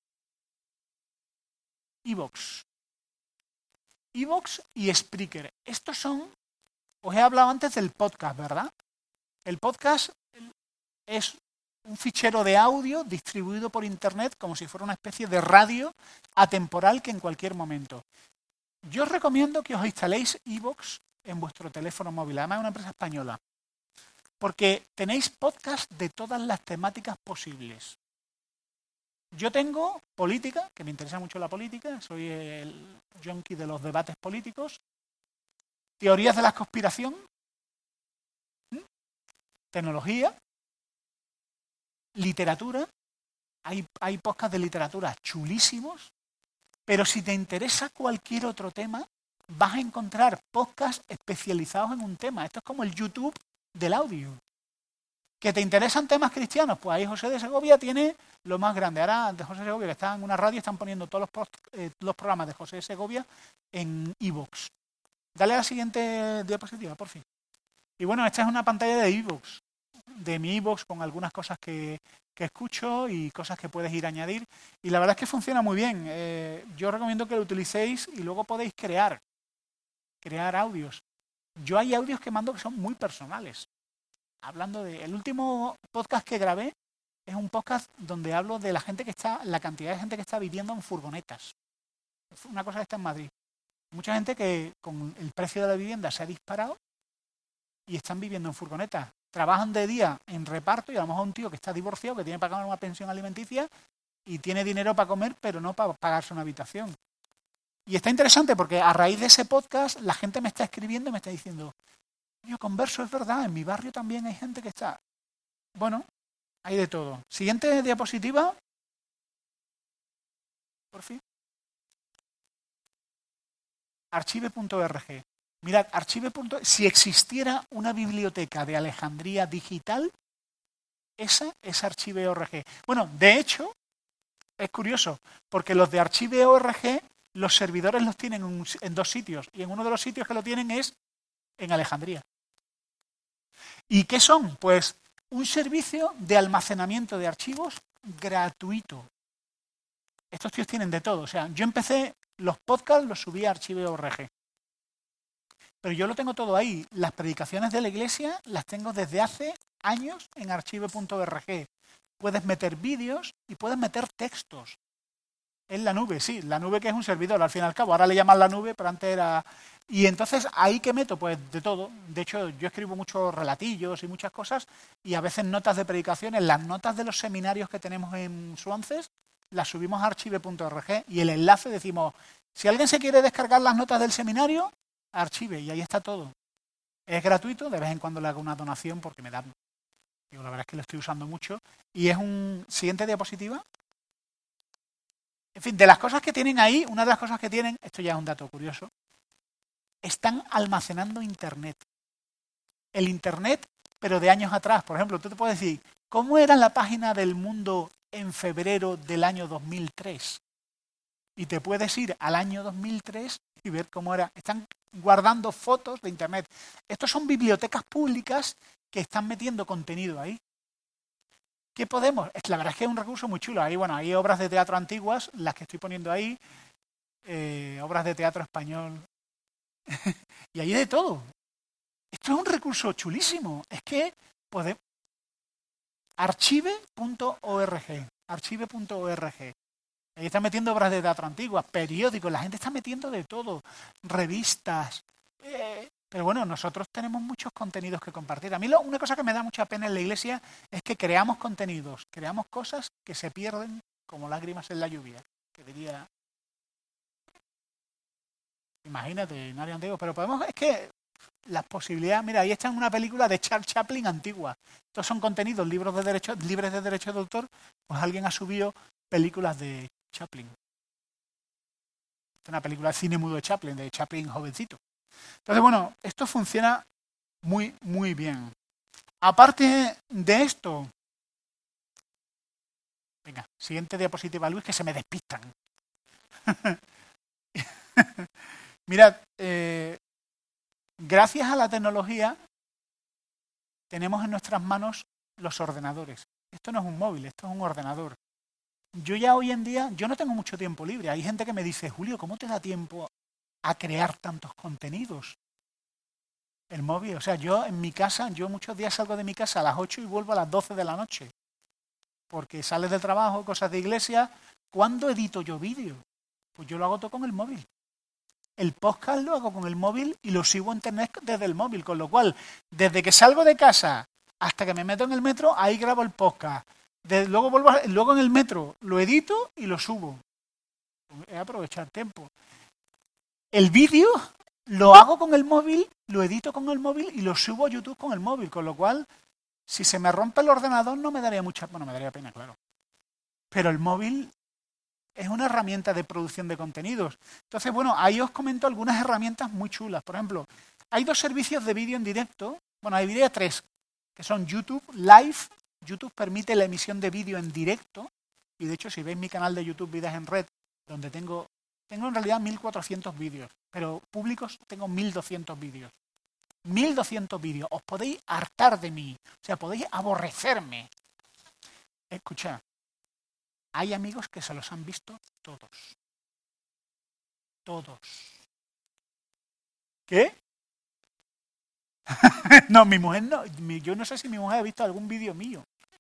iVoox. iVoox y Spreaker. Estos son, os he hablado antes del podcast, ¿verdad? El podcast es un fichero de audio distribuido por internet como si fuera una especie de radio atemporal que en cualquier momento. Yo os recomiendo que os instaléis iVoox en vuestro teléfono móvil, además es una empresa española, porque tenéis podcast de todas las temáticas posibles. Yo tengo política, que me interesa mucho la política, soy el junkie de los debates políticos, teorías de la conspiración, ¿sí? Tecnología, literatura, hay, hay podcasts de literatura chulísimos, pero si te interesa cualquier otro tema, vas a encontrar podcasts especializados en un tema. Esto es como el YouTube del audio. ¿Que te interesan temas cristianos? Pues ahí José de Segovia tiene lo más grande. Ahora de José de Segovia, que está en una radio, están poniendo todos los, post, eh, los programas de José de Segovia en iVoox. Dale a la siguiente diapositiva, por fin. Y bueno, esta es una pantalla de iVoox, de mi iVoox con algunas cosas que, que escucho y cosas que puedes ir a añadir. Y la verdad es que funciona muy bien. Eh, yo recomiendo que lo utilicéis y luego podéis crear, crear audios. Yo hay audios que mando que son muy personales. Hablando de... El último podcast que grabé es un podcast donde hablo de la gente que está, la cantidad de gente que está viviendo en furgonetas. Una cosa que está en Madrid. Mucha gente que con el precio de la vivienda se ha disparado y están viviendo en furgonetas. Trabajan de día en reparto y a lo mejor un tío que está divorciado, que tiene que pagar una pensión alimenticia y tiene dinero para comer, pero no para pagarse una habitación. Y está interesante porque a raíz de ese podcast la gente me está escribiendo y me está diciendo: yo converso, es verdad, en mi barrio también hay gente que está... Bueno, hay de todo. Siguiente diapositiva. Por fin. archive punto org. Mirad, archive. Si existiera una biblioteca de Alejandría digital, esa es archive punto org. Bueno, de hecho, es curioso, porque los de archive punto org, los servidores los tienen en, en dos sitios, y en uno de los sitios que lo tienen es en Alejandría. ¿Y qué son? Pues un servicio de almacenamiento de archivos gratuito. Estos tíos tienen de todo. O sea, yo empecé, los podcasts los subí a archive punto org. Pero yo lo tengo todo ahí. Las predicaciones de la iglesia las tengo desde hace años en archive punto org. Puedes meter vídeos y puedes meter textos. En la nube, sí, la nube que es un servidor, al fin y al cabo. Ahora le llaman la nube, pero antes era... Y entonces, ¿ahí qué meto? Pues de todo. De hecho, yo escribo muchos relatillos y muchas cosas, y a veces notas de predicaciones. Las notas de los seminarios que tenemos en Swances las subimos a archive punto org, y el enlace decimos, si alguien se quiere descargar las notas del seminario, archive, y ahí está todo. Es gratuito, de vez en cuando le hago una donación porque me da... Digo, la verdad es que lo estoy usando mucho. Y es un... Siguiente diapositiva. En fin, de las cosas que tienen ahí, una de las cosas que tienen, esto ya es un dato curioso, están almacenando Internet. El Internet, pero de años atrás. Por ejemplo, tú te puedes decir, ¿cómo era la página del Mundo en febrero del año dos mil tres? Y te puedes ir al año dos mil tres y ver cómo era. Están guardando fotos de Internet. Estos son bibliotecas públicas que están metiendo contenido ahí. ¿Qué podemos? La verdad es que es un recurso muy chulo. Ahí, bueno, hay obras de teatro antiguas, las que estoy poniendo ahí, eh, obras de teatro español, y hay de todo. Esto es un recurso chulísimo. Es que podemos... archive punto org. archive punto org. Ahí están metiendo obras de teatro antiguas, periódicos, la gente está metiendo de todo, revistas. Eh, pero bueno, nosotros tenemos muchos contenidos que compartir. A mí lo, una cosa que me da mucha pena en la iglesia es que creamos contenidos, creamos cosas que se pierden como lágrimas en la lluvia, que diría... Imagínate, nadie antiguo, pero podemos, es que las posibilidades, mira, ahí está una película de Charles Chaplin antigua. Estos son contenidos libros de derecho, libres de derecho de autor, pues alguien ha subido películas de Chaplin. Es una película de cine mudo de Chaplin, de Chaplin jovencito. Entonces, bueno, esto funciona muy, muy bien. Aparte de esto, venga, siguiente diapositiva, Luis, que se me despistan. Mirad, eh, gracias a la tecnología tenemos en nuestras manos los ordenadores. Esto no es un móvil, esto es un ordenador. Yo ya hoy en día, yo no tengo mucho tiempo libre. Hay gente que me dice, Julio, ¿cómo te da tiempo a crear tantos contenidos? El móvil, o sea, yo en mi casa, yo muchos días salgo de mi casa a las ocho y vuelvo a las doce de la noche. Porque sales del trabajo, cosas de iglesia. ¿Cuándo edito yo vídeo? Pues yo lo hago todo con el móvil. El podcast lo hago con el móvil y lo sigo a internet desde el móvil, con lo cual, desde que salgo de casa hasta que me meto en el metro, ahí grabo el podcast. De, luego vuelvo a, luego en el metro lo edito y lo subo. Es aprovechar tiempo. El vídeo lo hago con el móvil, lo edito con el móvil y lo subo a YouTube con el móvil, con lo cual, si se me rompe el ordenador no me daría mucha, bueno, me daría pena, claro. Pero el móvil es una herramienta de producción de contenidos. Entonces, bueno, ahí os comento algunas herramientas muy chulas. Por ejemplo, hay dos servicios de vídeo en directo. Bueno, hay diría tres, que son YouTube Live. YouTube permite la emisión de vídeo en directo. Y de hecho, si veis mi canal de YouTube Vidas en Red, donde tengo, tengo en realidad mil cuatrocientos vídeos, pero públicos tengo mil doscientos vídeos. mil doscientos vídeos. Os podéis hartar de mí. O sea, podéis aborrecerme. Escuchad. Hay amigos que se los han visto todos. Todos. ¿Qué? No, mi mujer no. Mi, yo no sé si mi mujer ha visto algún vídeo mío.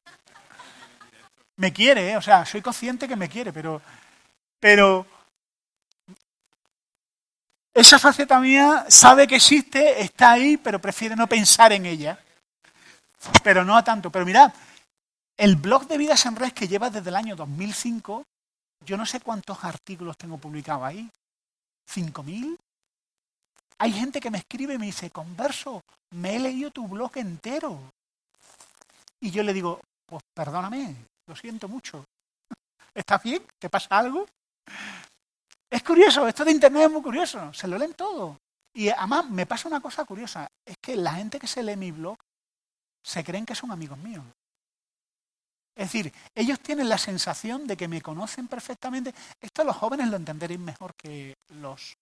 Me quiere, ¿eh? O sea, soy consciente que me quiere, pero... Pero... Esa faceta mía sabe que existe, está ahí, pero prefiere no pensar en ella. Pero no a tanto. Pero mirad, el blog de Vidas en Red que lleva desde el año dos mil cinco, yo no sé cuántos artículos tengo publicados ahí. ¿cinco mil? Hay gente que me escribe y me dice, Converso, me he leído tu blog entero. Y yo le digo, pues perdóname, lo siento mucho. ¿Estás bien? ¿Te pasa algo? Es curioso, esto de internet es muy curioso, se lo leen todo. Y además me pasa una cosa curiosa, es que la gente que se lee mi blog se creen que son amigos míos. Es decir, ellos tienen la sensación de que me conocen perfectamente. Esto los jóvenes lo entenderéis mejor que los...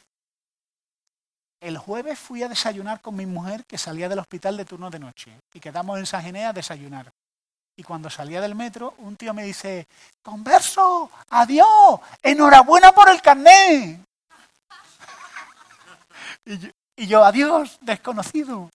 El jueves fui a desayunar con mi mujer que salía del hospital de turno de noche y quedamos en San Ginés a desayunar. Y cuando salía del metro, un tío me dice, Converso, adiós, enhorabuena por el carnet. y, yo, y yo, adiós, desconocido.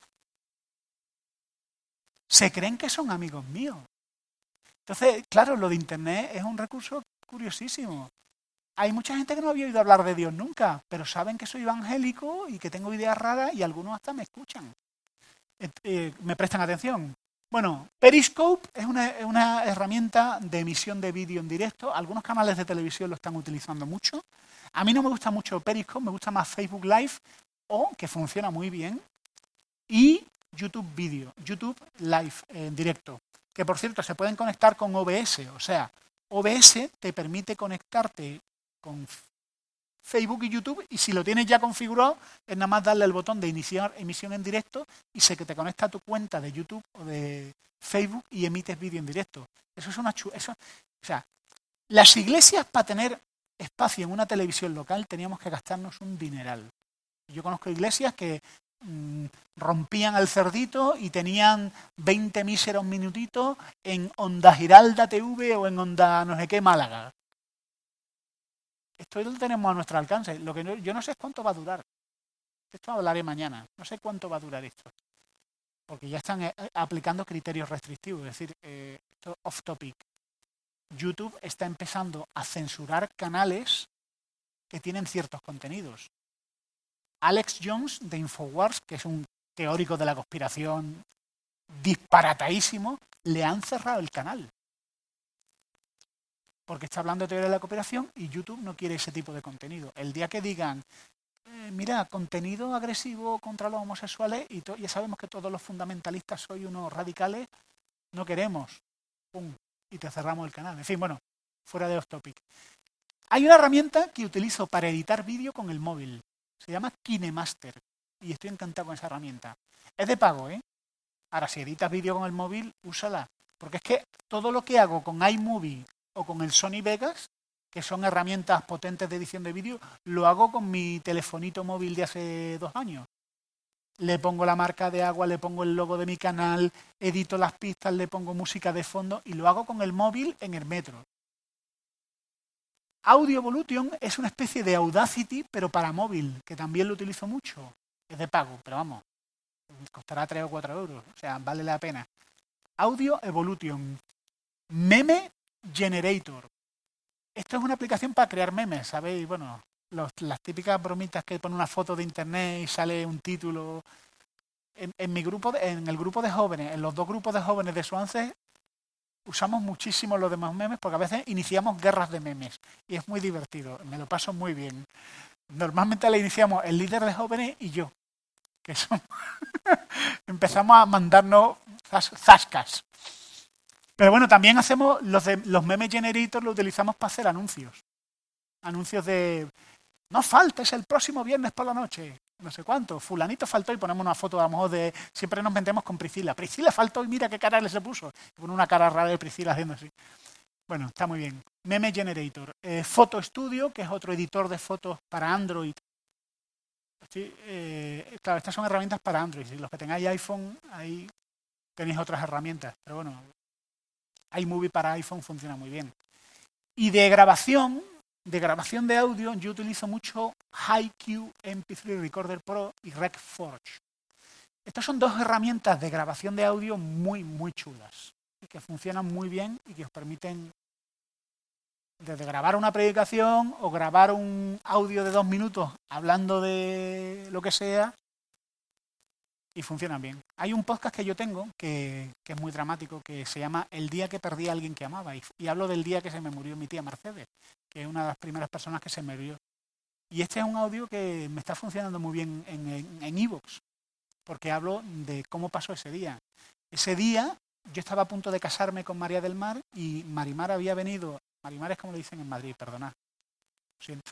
Se creen que son amigos míos. Entonces, claro, lo de internet es un recurso curiosísimo. Hay mucha gente que no había oído hablar de Dios nunca, pero saben que soy evangélico y que tengo ideas raras y algunos hasta me escuchan. Eh, eh, me prestan atención. Bueno, Periscope es una, es una herramienta de emisión de vídeo en directo. Algunos canales de televisión lo están utilizando mucho. A mí no me gusta mucho Periscope, me gusta más Facebook Live, o, que funciona muy bien, y YouTube Video, YouTube Live en directo. Que, por cierto, se pueden conectar con O B S. O sea, O B S te permite conectarte con Facebook y YouTube, y si lo tienes ya configurado, es nada más darle el botón de iniciar emisión en directo y se que te conecta a tu cuenta de YouTube o de Facebook y emites vídeo en directo. Eso es una chu eso, o sea, las iglesias, para tener espacio en una televisión local, teníamos que gastarnos un dineral. Yo conozco iglesias que mmm, rompían el cerdito y tenían veinte míseros minutitos en Onda Giralda T V o en Onda no sé qué Málaga. Esto lo tenemos a nuestro alcance. Lo que no, yo no sé cuánto va a durar. Esto hablaré mañana. No sé cuánto va a durar esto. Porque ya están eh, aplicando criterios restrictivos. Es decir, eh, esto off topic. YouTube está empezando a censurar canales que tienen ciertos contenidos. Alex Jones de Infowars, que es un teórico de la conspiración disparatadísimo, le han cerrado el canal. Porque está hablando de teoría de la conspiración y YouTube no quiere ese tipo de contenido. El día que digan, eh, mira, contenido agresivo contra los homosexuales, y to- ya sabemos que todos los fundamentalistas sois unos radicales, no queremos. Pum, y te cerramos el canal. En fin, bueno, fuera de off topic. Hay una herramienta que utilizo para editar vídeo con el móvil. Se llama KineMaster. Y estoy encantado con esa herramienta. Es de pago, ¿eh? Ahora, si editas vídeo con el móvil, úsala. Porque es que todo lo que hago con iMovie o con el Sony Vegas, que son herramientas potentes de edición de vídeo, lo hago con mi telefonito móvil de hace dos años. Le pongo la marca de agua, le pongo el logo de mi canal, edito las pistas, le pongo música de fondo y lo hago con el móvil en el metro. Audio Evolution es una especie de Audacity, pero para móvil, que también lo utilizo mucho. Es de pago, pero vamos, costará tres o cuatro euros, o sea, vale la pena. Audio Evolution. Meme Generator. Esto es una aplicación para crear memes, ¿sabéis? Bueno, los, las típicas bromitas que pone una foto de internet y sale un título. En, en mi grupo, de, en el grupo de jóvenes, en los dos grupos de jóvenes de Swansea, usamos muchísimo los demás memes porque a veces iniciamos guerras de memes y es muy divertido, me lo paso muy bien. Normalmente le iniciamos el líder de jóvenes y yo, que somos empezamos a mandarnos zas, zascas. Pero bueno, también hacemos los, de, los meme generators, lo utilizamos para hacer anuncios. Anuncios de, no faltes el próximo viernes por la noche, no sé cuánto, fulanito faltó y ponemos una foto a lo mejor de, siempre nos metemos con Priscila. Priscila faltó y mira qué cara le se puso. Y pone una cara rara de Priscila haciendo así. Bueno, está muy bien. Meme Generator. Eh, Photo Studio, que es otro editor de fotos para Android. Sí, eh, claro, estas son herramientas para Android. Si los que tengáis iPhone, ahí tenéis otras herramientas. Pero bueno, iMovie para iPhone funciona muy bien. Y de grabación, de grabación de audio, yo utilizo mucho HiQ M P tres Recorder Pro y RecForge. Estas son dos herramientas de grabación de audio muy, muy chulas, que funcionan muy bien y que os permiten desde grabar una predicación o grabar un audio de dos minutos hablando de lo que sea y funcionan bien. Hay un podcast que yo tengo que, que es muy dramático, que se llama El día que perdí a alguien que amaba y, y hablo del día que se me murió mi tía Mercedes, que es una de las primeras personas que se me murió. Y este es un audio que me está funcionando muy bien en iVoox, porque hablo de cómo pasó ese día. Ese día yo estaba a punto de casarme con María del Mar y Marimar había venido, Marimar es como le dicen en Madrid, perdonad, lo siento.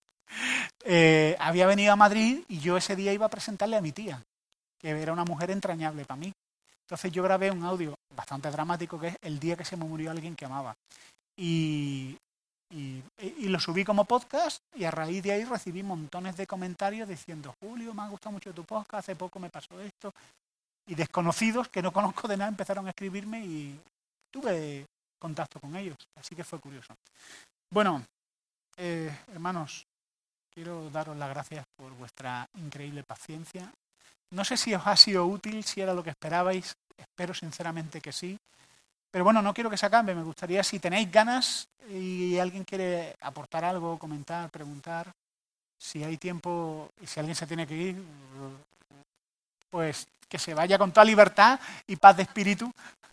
Eh, había venido a Madrid y yo ese día iba a presentarle a mi tía, que era una mujer entrañable para mí. Entonces yo grabé un audio bastante dramático que es el día que se me murió alguien que amaba. Y, y, y lo subí como podcast y a raíz de ahí recibí montones de comentarios diciendo, Julio, me ha gustado mucho tu podcast, hace poco me pasó esto. Y desconocidos que no conozco de nada empezaron a escribirme y tuve contacto con ellos. Así que fue curioso. Bueno, eh, hermanos, quiero daros las gracias por vuestra increíble paciencia. No sé si os ha sido útil, si era lo que esperabais. Espero sinceramente que sí. Pero bueno, no quiero que se acabe. Me gustaría, si tenéis ganas y alguien quiere aportar algo, comentar, preguntar, si hay tiempo y si alguien se tiene que ir, pues que se vaya con toda libertad y paz de espíritu.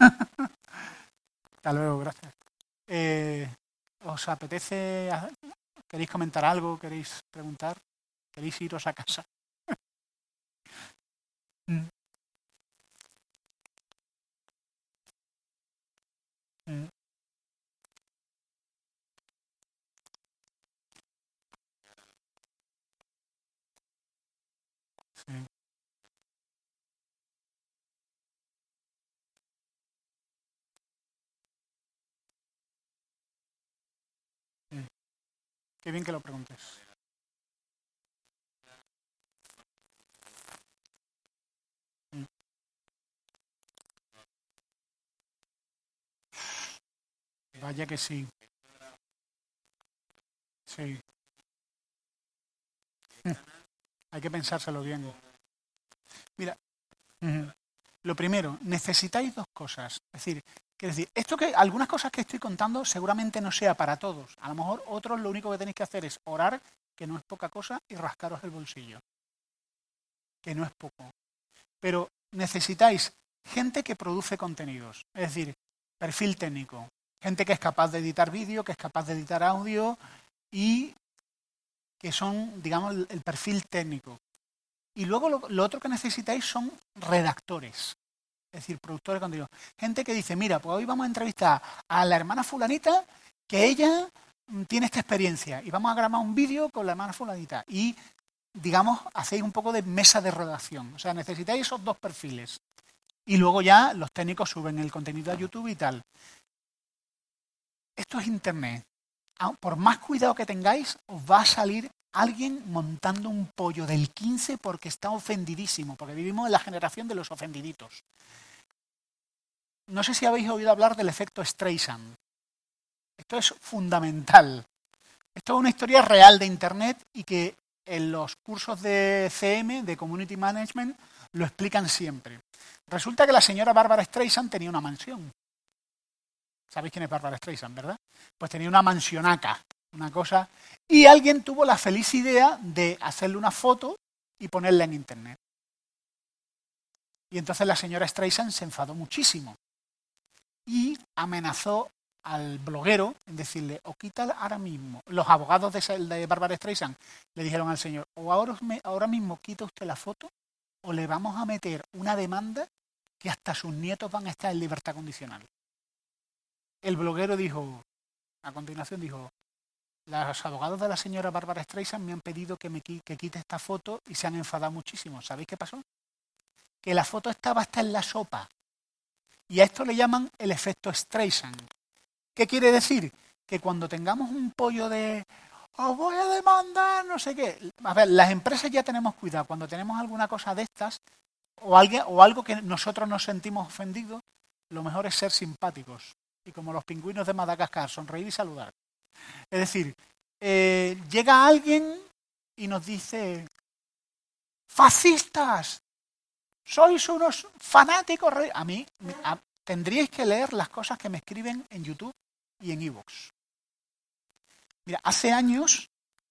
Hasta luego, gracias. Eh, ¿Os apetece? ¿Queréis comentar algo? ¿Queréis preguntar? ¿Queréis iros a casa? mm. Mm. Sí. Sí. Qué bien que lo preguntes. Mm. Vaya que sí. Sí. Hay que pensárselo bien. Mira, uh-huh. Lo primero, necesitáis dos cosas. Es decir, Quiero decir, esto que algunas cosas que estoy contando seguramente no sea para todos. A lo mejor otros lo único que tenéis que hacer es orar, que no es poca cosa, y rascaros el bolsillo, que no es poco. Pero necesitáis gente que produce contenidos, es decir, perfil técnico, gente que es capaz de editar vídeo, que es capaz de editar audio y que son, digamos, el, el perfil técnico. Y luego lo, lo otro que necesitáis son redactores, es decir, productores de contenido. Gente que dice, mira, pues hoy vamos a entrevistar a la hermana fulanita, que ella tiene esta experiencia, y vamos a grabar un vídeo con la hermana fulanita. Y, digamos, hacéis un poco de mesa de redacción. O sea, necesitáis esos dos perfiles. Y luego ya los técnicos suben el contenido a YouTube y tal. Esto es Internet. Por más cuidado que tengáis, os va a salir alguien montando un pollo del quince porque está ofendidísimo, porque vivimos en la generación de los ofendiditos. No sé si habéis oído hablar del efecto Streisand. Esto es fundamental. Esto es una historia real de Internet y que en los cursos de C M, de Community Management, lo explican siempre. Resulta que la señora Barbara Streisand tenía una mansión. ¿Sabéis quién es Barbara Streisand, verdad? Pues tenía una mansionaca, una cosa, y alguien tuvo la feliz idea de hacerle una foto y ponerla en Internet. Y entonces la señora Streisand se enfadó muchísimo y amenazó al bloguero en decirle, o quítala ahora mismo. Los abogados de, de Barbara Streisand le dijeron al señor, o ahora, ahora mismo quita usted la foto o le vamos a meter una demanda que hasta sus nietos van a estar en libertad condicional. El bloguero dijo, a continuación dijo, los abogados de la señora Barbara Streisand me han pedido que, me, que quite esta foto y se han enfadado muchísimo. ¿Sabéis qué pasó? Que la foto estaba hasta en la sopa. Y a esto le llaman el efecto Streisand. ¿Qué quiere decir? Que cuando tengamos un pollo de os voy a demandar, no sé qué. A ver, las empresas ya tenemos cuidado. Cuando tenemos alguna cosa de estas o, alguien, o algo que nosotros nos sentimos ofendidos, lo mejor es ser simpáticos. Y como los pingüinos de Madagascar, sonreír y saludar. Es decir, eh, llega alguien y nos dice, fascistas, sois unos fanáticos. A mí, a, tendríais que leer las cosas que me escriben en YouTube y en iVoox. Mira, hace años,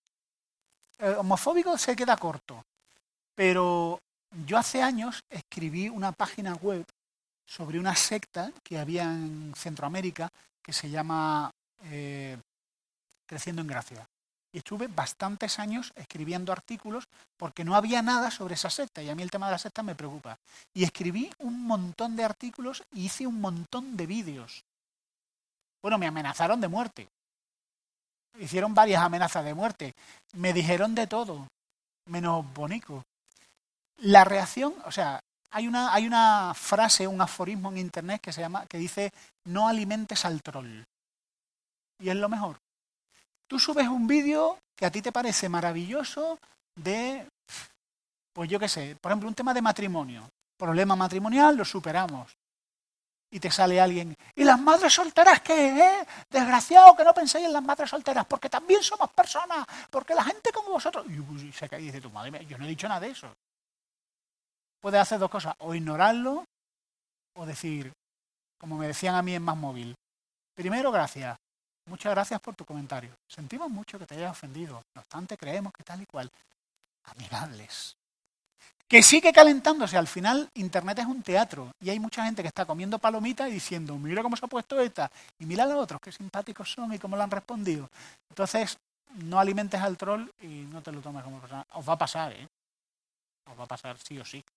eh, homofóbico se queda corto, pero yo hace años escribí una página web sobre una secta que había en Centroamérica que se llama eh, Creciendo en Gracia. Y estuve bastantes años escribiendo artículos porque no había nada sobre esa secta y a mí el tema de la secta me preocupa. Y escribí un montón de artículos y hice un montón de vídeos. Bueno, me amenazaron de muerte. Hicieron varias amenazas de muerte. Me dijeron de todo, menos bonico. La reacción, o sea, hay una, hay una frase, un aforismo en internet que se llama, que dice, no alimentes al troll. Y es lo mejor. Tú subes un vídeo que a ti te parece maravilloso de, pues yo qué sé, por ejemplo, un tema de matrimonio. Problema matrimonial, lo superamos. Y te sale alguien, ¿y las madres solteras qué? ¿Eh? Desgraciado que no penséis en las madres solteras, porque también somos personas, porque la gente como vosotros... Y se cae y dice, tu madre mía, yo no he dicho nada de eso. Puedes hacer dos cosas, o ignorarlo, o decir, como me decían a mí en Más Móvil, primero, gracias. Muchas gracias por tu comentario. Sentimos mucho que te hayas ofendido. No obstante, creemos que tal y cual. Amigables. Que sigue calentándose. Al final, Internet es un teatro. Y hay mucha gente que está comiendo palomitas y diciendo, mira cómo se ha puesto esta. Y mira a los otros, qué simpáticos son y cómo lo han respondido. Entonces, no alimentes al troll y no te lo tomes como persona. Os va a pasar, ¿eh? Os va a pasar sí o sí.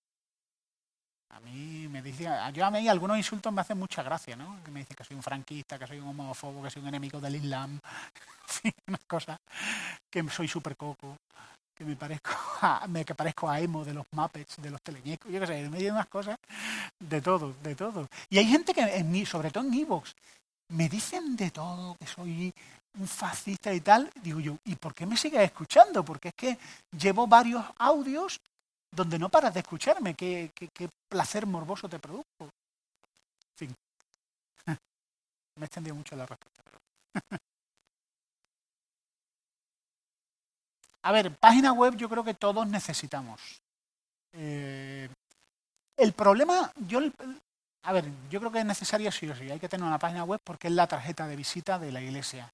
A mí me dicen, yo a mí algunos insultos me hacen mucha gracia, ¿no? Que me dicen que soy un franquista, que soy un homófobo, que soy un enemigo del Islam, en fin, unas cosas, que soy súper coco, que me parezco a, me que parezco a Emo de los Muppets, de los teleñecos, yo qué sé, me dicen unas cosas de todo, de todo. Y hay gente que, en mí, sobre todo en iVoox, me dicen de todo, que soy un fascista y tal. Digo yo, ¿y por qué me sigues escuchando? Porque es que llevo varios audios donde no paras de escucharme. ¿Qué, qué, qué placer morboso te produzco? En fin. Me he extendido mucho la respuesta. Pero... A ver, página web yo creo que todos necesitamos. Eh, el problema, yo a ver, yo creo que es necesario sí o sí. Hay que tener una página web porque es la tarjeta de visita de la iglesia.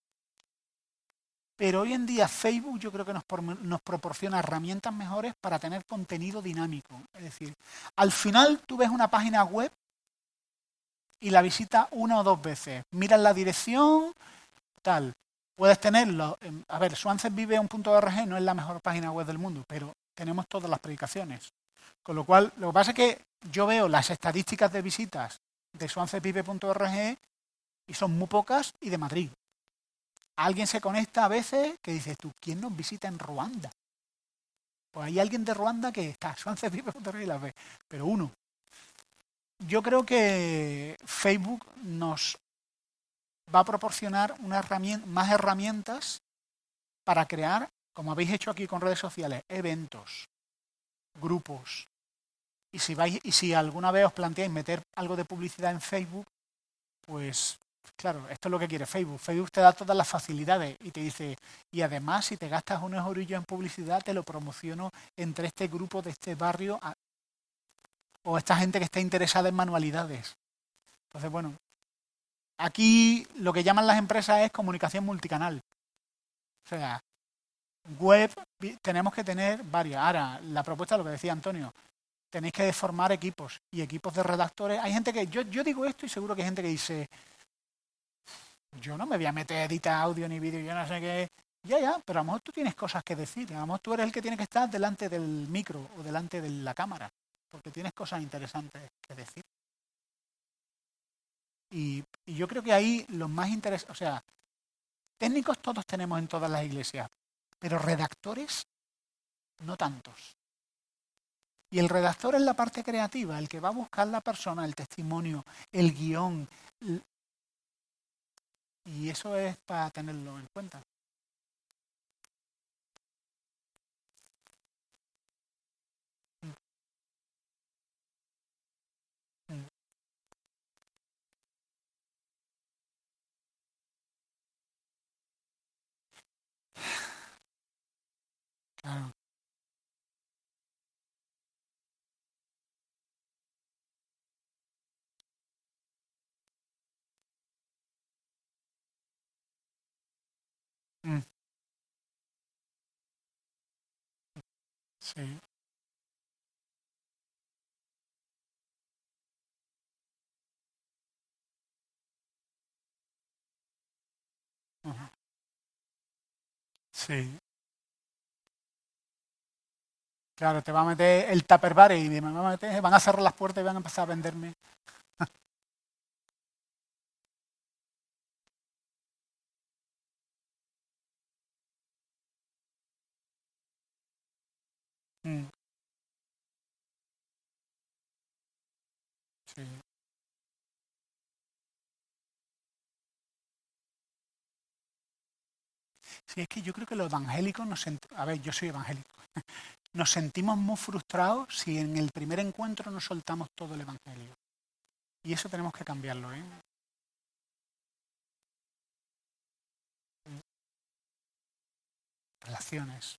Pero hoy en día Facebook yo creo que nos, nos proporciona herramientas mejores para tener contenido dinámico. Es decir, al final tú ves una página web y la visitas una o dos veces. Miras la dirección, tal. Puedes tenerlo. A ver, swansevive punto org no es la mejor página web del mundo, pero tenemos todas las predicaciones. Con lo cual, lo que pasa es que yo veo las estadísticas de visitas de swansevive punto org y son muy pocas y de Madrid. Alguien se conecta a veces que dices tú, ¿quién nos visita en Ruanda? Pues hay alguien de Ruanda que está, swansevive punto org y las ve, pero uno. Yo creo que Facebook nos va a proporcionar una herramienta, más herramientas para crear, como habéis hecho aquí con redes sociales, eventos, grupos. Y si vais, y si alguna vez os planteáis meter algo de publicidad en Facebook, pues claro, esto es lo que quiere Facebook. Facebook te da todas las facilidades y te dice, y además si te gastas unos eurillos en publicidad, te lo promociono entre este grupo de este barrio a, o esta gente que está interesada en manualidades. Entonces, bueno, aquí lo que llaman las empresas es comunicación multicanal. O sea, web tenemos que tener varias. Ahora, la propuesta, lo que decía Antonio, tenéis que formar equipos y equipos de redactores. Hay gente que, yo, yo digo esto y seguro que hay gente que dice, yo no me voy a meter a editar audio ni vídeo, yo no sé qué. Ya, ya, pero a lo mejor tú tienes cosas que decir. A lo mejor tú eres el que tiene que estar delante del micro o delante de la cámara, porque tienes cosas interesantes que decir. Y, y yo creo que ahí los más interesantes, o sea, técnicos todos tenemos en todas las iglesias, pero redactores no tantos. Y el redactor es la parte creativa, el que va a buscar la persona, el testimonio, el guión. Y eso es para tenerlo en cuenta. Claro. Mm. Sí. Uh-huh. Sí. Claro, te va a meter el tupperware y me va a meter, van a cerrar las puertas y van a empezar a venderme. Mm. Sí. Sí, es que yo creo que los evangélicos nos sentimos, a ver, yo soy evangélico, nos sentimos muy frustrados si en el primer encuentro no soltamos todo el evangelio. Y eso tenemos que cambiarlo, ¿eh? Relaciones.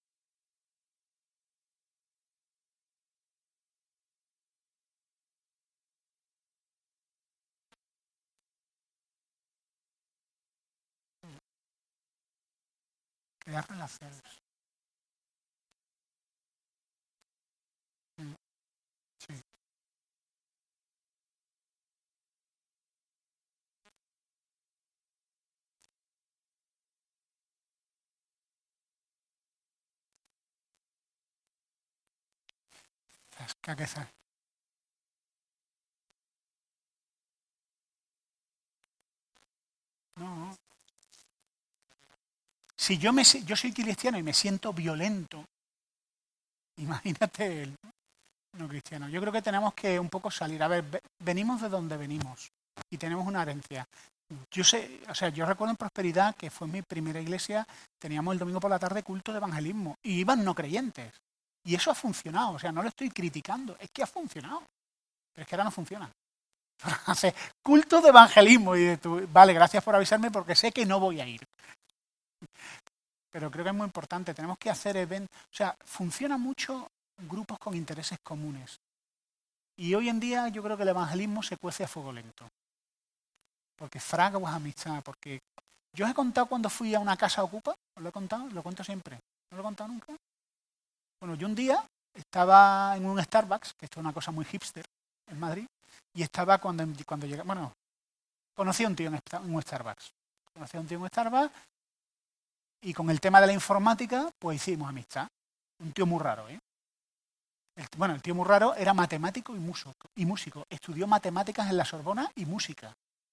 Crear relaciones. Mm. Sí. Es que hay que hacer. No. Si yo, me, yo soy cristiano y me siento violento, imagínate el no cristiano. Yo creo que tenemos que un poco salir. A ver, venimos de donde venimos y tenemos una herencia. Yo sé, o sea, yo recuerdo en Prosperidad, que fue mi primera iglesia, teníamos el domingo por la tarde culto de evangelismo y iban no creyentes. Y eso ha funcionado, o sea, no lo estoy criticando, es que ha funcionado. Pero es que ahora no funciona. Hace culto de evangelismo y tú, vale, gracias por avisarme porque sé que no voy a ir. Pero creo que es muy importante, tenemos que hacer eventos, o sea, funciona mucho grupos con intereses comunes. Y hoy en día yo creo que el evangelismo se cuece a fuego lento. Porque fraguas amistad, porque yo os he contado cuando fui a una casa ocupa, os lo he contado, lo cuento siempre, ¿no lo he contado nunca? Bueno, yo un día estaba en un Starbucks, que esto es una cosa muy hipster en Madrid, y estaba cuando, cuando llegué, bueno, conocí a un tío en un Starbucks, conocí a un tío en un Starbucks, y con el tema de la informática, pues hicimos amistad. Un tío muy raro, ¿eh? El, bueno, el tío muy raro era matemático y músico, y músico. Estudió matemáticas en la Sorbona y música.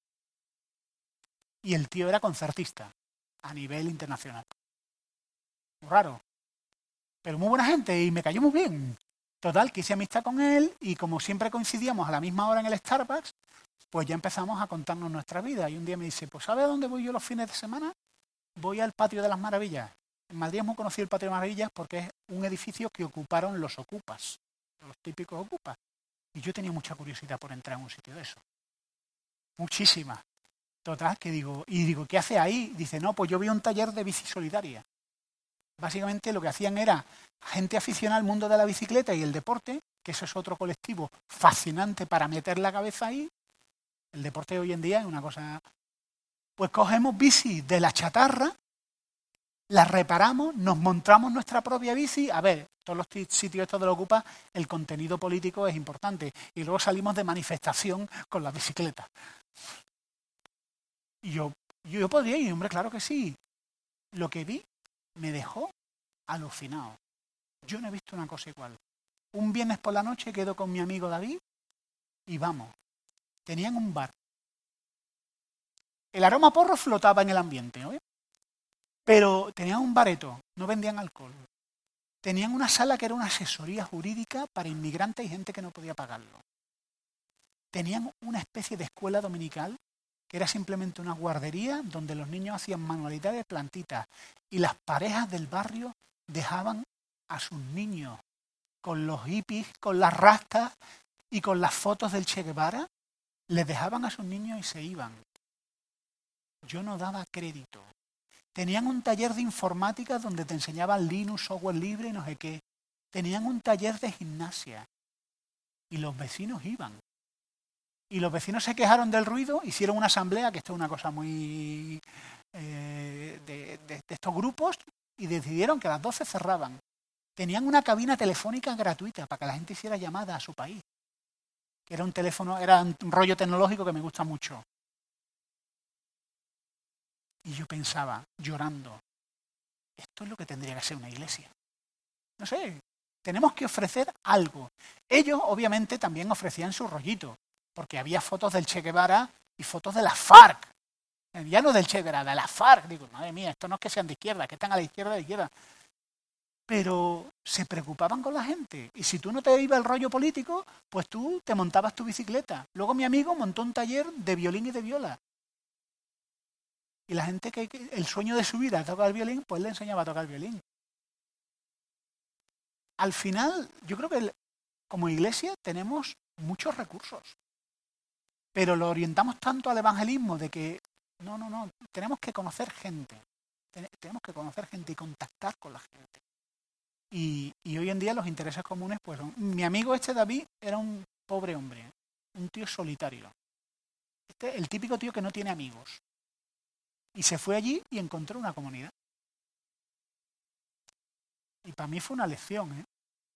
Y el tío era concertista a nivel internacional. Muy raro. Pero muy buena gente y me cayó muy bien. Total, que hice amistad con él y como siempre coincidíamos a la misma hora en el Starbucks, pues ya empezamos a contarnos nuestra vida. Y un día me dice, pues ¿sabes a dónde voy yo los fines de semana? Voy al Patio de las Maravillas. En Madrid hemos conocido el Patio de las Maravillas porque es un edificio que ocuparon los ocupas, los típicos ocupas. Y yo tenía mucha curiosidad por entrar en un sitio de eso. Muchísima. Total, que digo, y digo, ¿qué hace ahí? Dice, no, pues yo vi un taller de bici solidaria. Básicamente lo que hacían era gente aficionada al mundo de la bicicleta y el deporte, que eso es otro colectivo fascinante para meter la cabeza ahí. El deporte hoy en día es una cosa... Pues cogemos bici de la chatarra, las reparamos, nos montamos nuestra propia bici. A ver, todos los sitios estos de lo Ocupa, el contenido político es importante. Y luego salimos de manifestación con la bicicleta. Y yo, yo podría ir, hombre, claro que sí. Lo que vi me dejó alucinado. Yo no he visto una cosa igual. Un viernes por la noche quedo con mi amigo David y vamos. Tenían un bar. El aroma a porro flotaba en el ambiente, ¿no? Pero tenían un bareto, no vendían alcohol. Tenían una sala que era una asesoría jurídica para inmigrantes y gente que no podía pagarlo. Tenían una especie de escuela dominical que era simplemente una guardería donde los niños hacían manualidades de plantitas y las parejas del barrio dejaban a sus niños con los hippies, con las rastas y con las fotos del Che Guevara, les dejaban a sus niños y se iban. Yo no daba crédito. Tenían un taller de informática donde te enseñaban Linux, software libre y no sé qué. Tenían un taller de gimnasia y los vecinos iban. Y los vecinos se quejaron del ruido, hicieron una asamblea, que esto es una cosa muy eh, de, de, de estos grupos, y decidieron que a las doce cerraban. Tenían una cabina telefónica gratuita para que la gente hiciera llamadas a su país. Que era un teléfono, era un rollo tecnológico que me gusta mucho. Y yo pensaba, llorando, esto es lo que tendría que ser una iglesia. No sé, tenemos que ofrecer algo. Ellos, obviamente, también ofrecían su rollito, porque había fotos del Che Guevara y fotos de la FARC. Ya no del Che Guevara, de la FARC. Digo, madre mía, esto no es que sean de izquierda, que están a la izquierda de la izquierda. Pero se preocupaban con la gente. Y si tú no te iba el rollo político, pues tú te montabas tu bicicleta. Luego mi amigo montó un taller de violín y de viola. Y la gente que el sueño de su vida es tocar el violín, pues le enseñaba a tocar el violín. Al final, yo creo que como iglesia tenemos muchos recursos. Pero lo orientamos tanto al evangelismo de que, no, no, no, tenemos que conocer gente. Tenemos que conocer gente y contactar con la gente. Y, y hoy en día los intereses comunes, pues son... Mi amigo este David era un pobre hombre, un tío solitario. Este, el típico tío que no tiene amigos. Y se fue allí y encontró una comunidad. Y para mí fue una lección, ¿eh?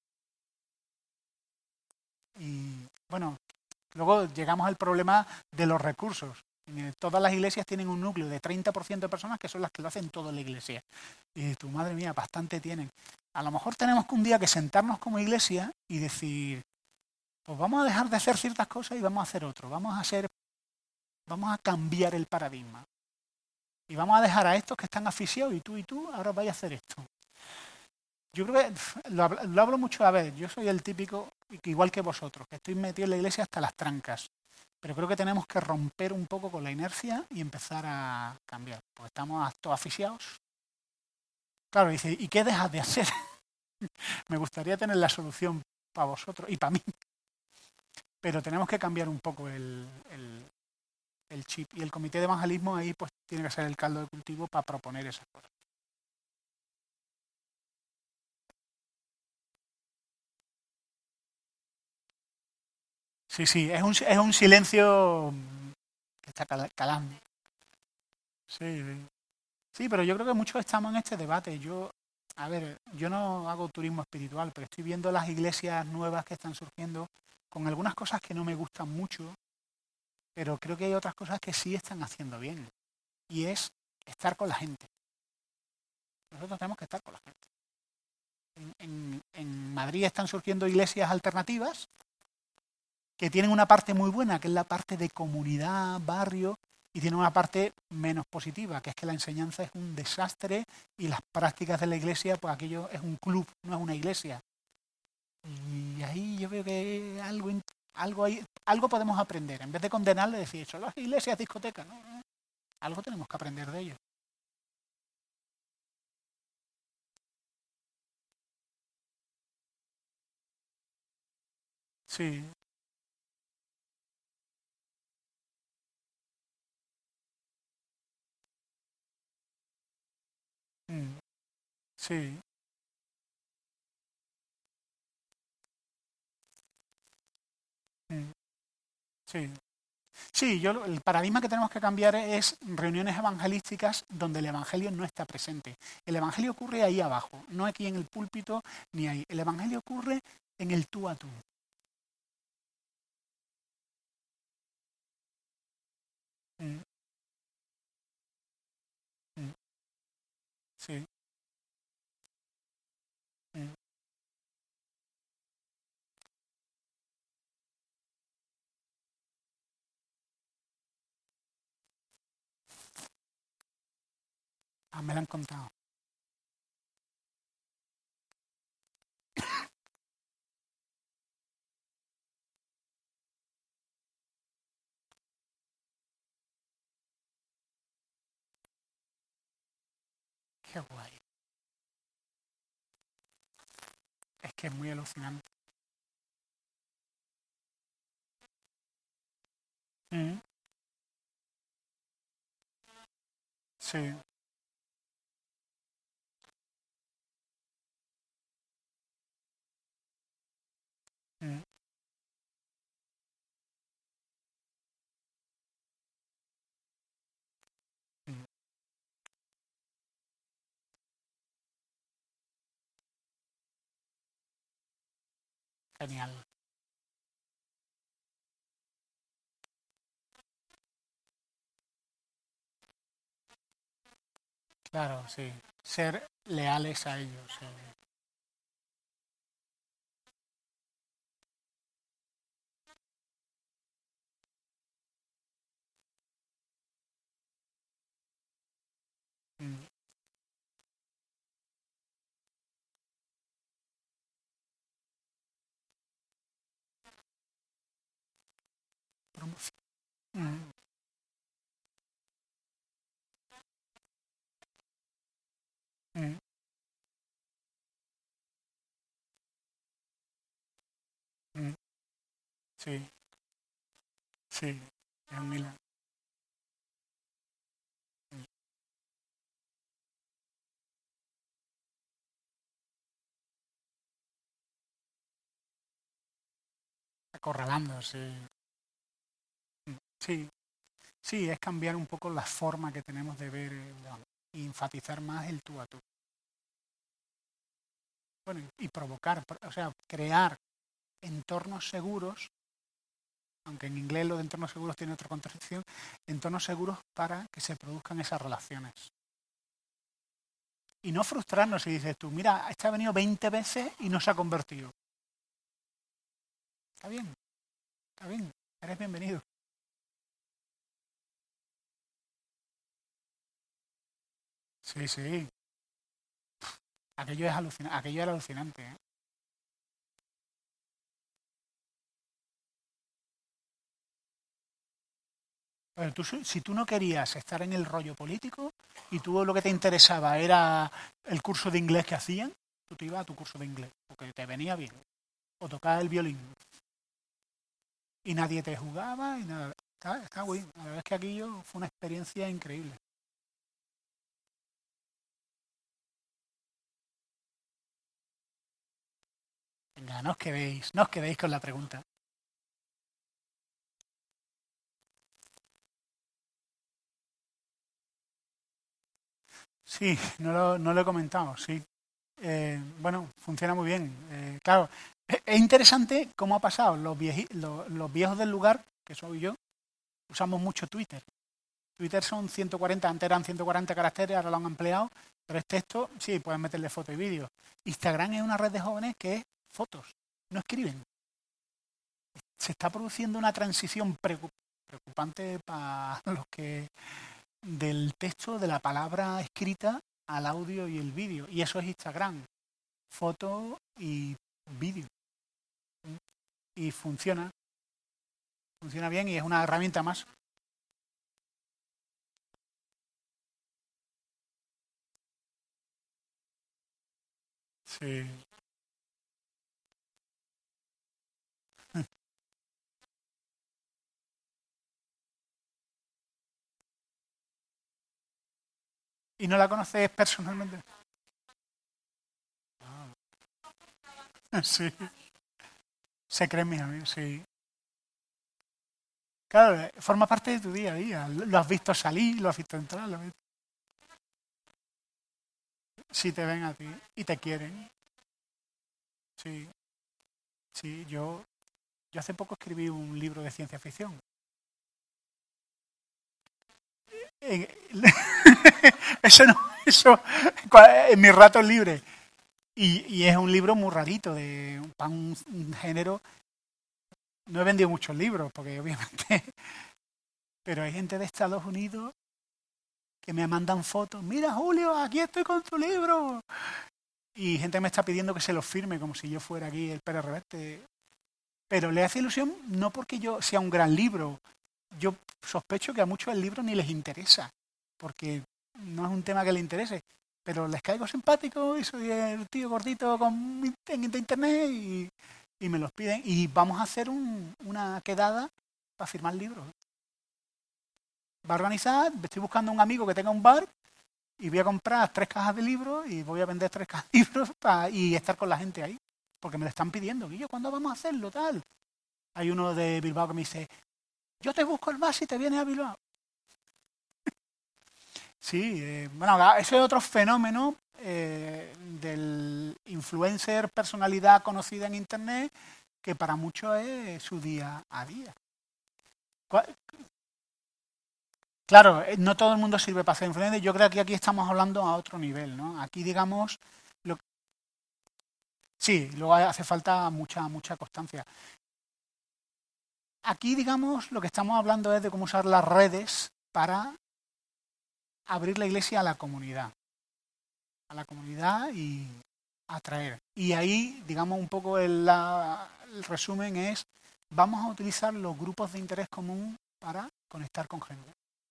Y bueno, luego llegamos al problema de los recursos. Todas las iglesias tienen un núcleo de treinta por ciento de personas que son las que lo hacen todo en la iglesia. Y tu madre mía, bastante tienen. A lo mejor tenemos que un día que sentarnos como iglesia y decir, pues vamos a dejar de hacer ciertas cosas y vamos a hacer otro. Vamos a hacer, vamos a cambiar el paradigma. Y vamos a dejar a estos que están asfixiados y tú y tú, ahora vais a hacer esto. Yo creo que lo, lo hablo mucho, a ver, yo soy el típico, igual que vosotros, que estoy metido en la iglesia hasta las trancas. Pero creo que tenemos que romper un poco con la inercia y empezar a cambiar. Porque estamos todos asfixiados. Claro, dice, ¿y qué dejas de hacer? Me gustaría tener la solución para vosotros y para mí. Pero tenemos que cambiar un poco el, el, el chip. Y el comité de evangelismo ahí pues tiene que ser el caldo de cultivo para proponer esas cosas. Sí, sí, es un, es un silencio que está cal- calando. Sí, sí. Sí, pero yo creo que muchos estamos en este debate. Yo, a ver, yo no hago turismo espiritual, pero estoy viendo las iglesias nuevas que están surgiendo con algunas cosas que no me gustan mucho, pero creo que hay otras cosas que sí están haciendo bien. Y es estar con la gente. Nosotros tenemos que estar con la gente. En, en- en Madrid están surgiendo iglesias alternativas que tienen una parte muy buena, que es la parte de comunidad, barrio, y tienen una parte menos positiva, que es que la enseñanza es un desastre y las prácticas de la iglesia, pues aquello es un club, no es una iglesia. Y ahí yo veo que algo, in- algo, hay, algo podemos aprender. En vez de condenarle, decir, son las iglesias discotecas, ¿no? No, algo tenemos que aprender de ellos. Sí, mm, sí, mm, sí. Sí, yo el paradigma que tenemos que cambiar es reuniones evangelísticas donde el evangelio no está presente. El evangelio ocurre ahí abajo, no aquí en el púlpito ni ahí. El evangelio ocurre en el tú a tú. Mm, mm, sí, mm. Ah, me lo han contado. Qué guay. Es que es muy alucinante. Mm, sí, mm, mm, genial. Claro, sí. Ser leales a ellos. Sí. Mm, mm, mm, mm, sí, sí. Es un milagro. Mm, acorralando, sí. Mm, sí, sí, es cambiar un poco la forma que tenemos de ver eh, y enfatizar más el tú a tú. Bueno, y, y provocar, o sea, crear entornos seguros, aunque en inglés lo de entornos seguros tiene otra contracción, entornos seguros para que se produzcan esas relaciones. Y no frustrarnos si dices tú, mira, este ha venido veinte veces y no se ha convertido. Está bien, está bien, eres bienvenido. Sí, sí, aquello es alucinante, aquello era alucinante, ¿eh? Pero tú, si si tú no querías estar en el rollo político y tú lo que te interesaba era el curso de inglés que hacían, tú te ibas a tu curso de inglés, porque te venía bien. O tocaba el violín y nadie te jugaba y nada. Está, está bien. La verdad es que aquello fue una experiencia increíble. Venga, no os quedéis, no os quedéis con la pregunta. Sí, no lo, no lo he comentado, sí. Eh, bueno, funciona muy bien. Eh, claro, es es interesante cómo ha pasado. Los, vieji- los, los viejos del lugar, que soy yo, usamos mucho Twitter. Twitter son ciento cuarenta, antes eran ciento cuarenta caracteres, ahora lo han ampliado, pero es texto, sí, puedes meterle foto y vídeo. Instagram es una red de jóvenes que es fotos, no escriben. Se está produciendo una transición preocup- preocupante para los que del texto, de la palabra escrita al audio y el vídeo. Y eso es Instagram, foto y vídeo. Y funciona, funciona bien y es una herramienta más. Sí. ¿Y no la conoces personalmente? Sí, se creen mis amigos, sí. Claro, eh, forma parte de tu día a día. Lo has visto salir, lo has visto entrar, lo has visto... Sí te ven a ti y te quieren. Sí, sí, yo, yo hace poco escribí un libro de ciencia ficción. En- eso no, eso cua- en mis ratos libres. Y, y es un libro muy rarito, de para un, un género. No he vendido muchos libros, porque obviamente, pero hay gente de Estados Unidos que me mandan fotos. Mira, Julio, aquí estoy con tu libro. Y gente me está pidiendo que se los firme, como si yo fuera aquí el Pérez Reverte. Pero le hace ilusión no porque yo sea un gran libro. Yo sospecho que a muchos el libro ni les interesa, porque no es un tema que les interese. Pero les caigo simpático y soy el tío gordito con mi- en de internet y, y me los piden. Y vamos a hacer un- una quedada para firmar libros. Va a organizar, estoy buscando un amigo que tenga un bar y voy a comprar tres cajas de libros y voy a vender tres cajas de libros pa- y estar con la gente ahí. Porque me lo están pidiendo. Guillo, ¿cuándo vamos a hacerlo? Tal. Hay uno de Bilbao que me dice, yo te busco el bar si te vienes a Bilbao. Sí, eh, bueno, eso es otro fenómeno eh, del influencer, personalidad conocida en Internet, que para muchos es su día a día. Cua- Claro, eh, no todo el mundo sirve para ser influencer. Yo creo que aquí estamos hablando a otro nivel, ¿no? Aquí, digamos, lo, sí, luego hace falta mucha, mucha constancia. Aquí, digamos, lo que estamos hablando es de cómo usar las redes para abrir la iglesia a la comunidad, a la comunidad y atraer. Y ahí, digamos, un poco el, la- el resumen es, vamos a utilizar los grupos de interés común para conectar con gente.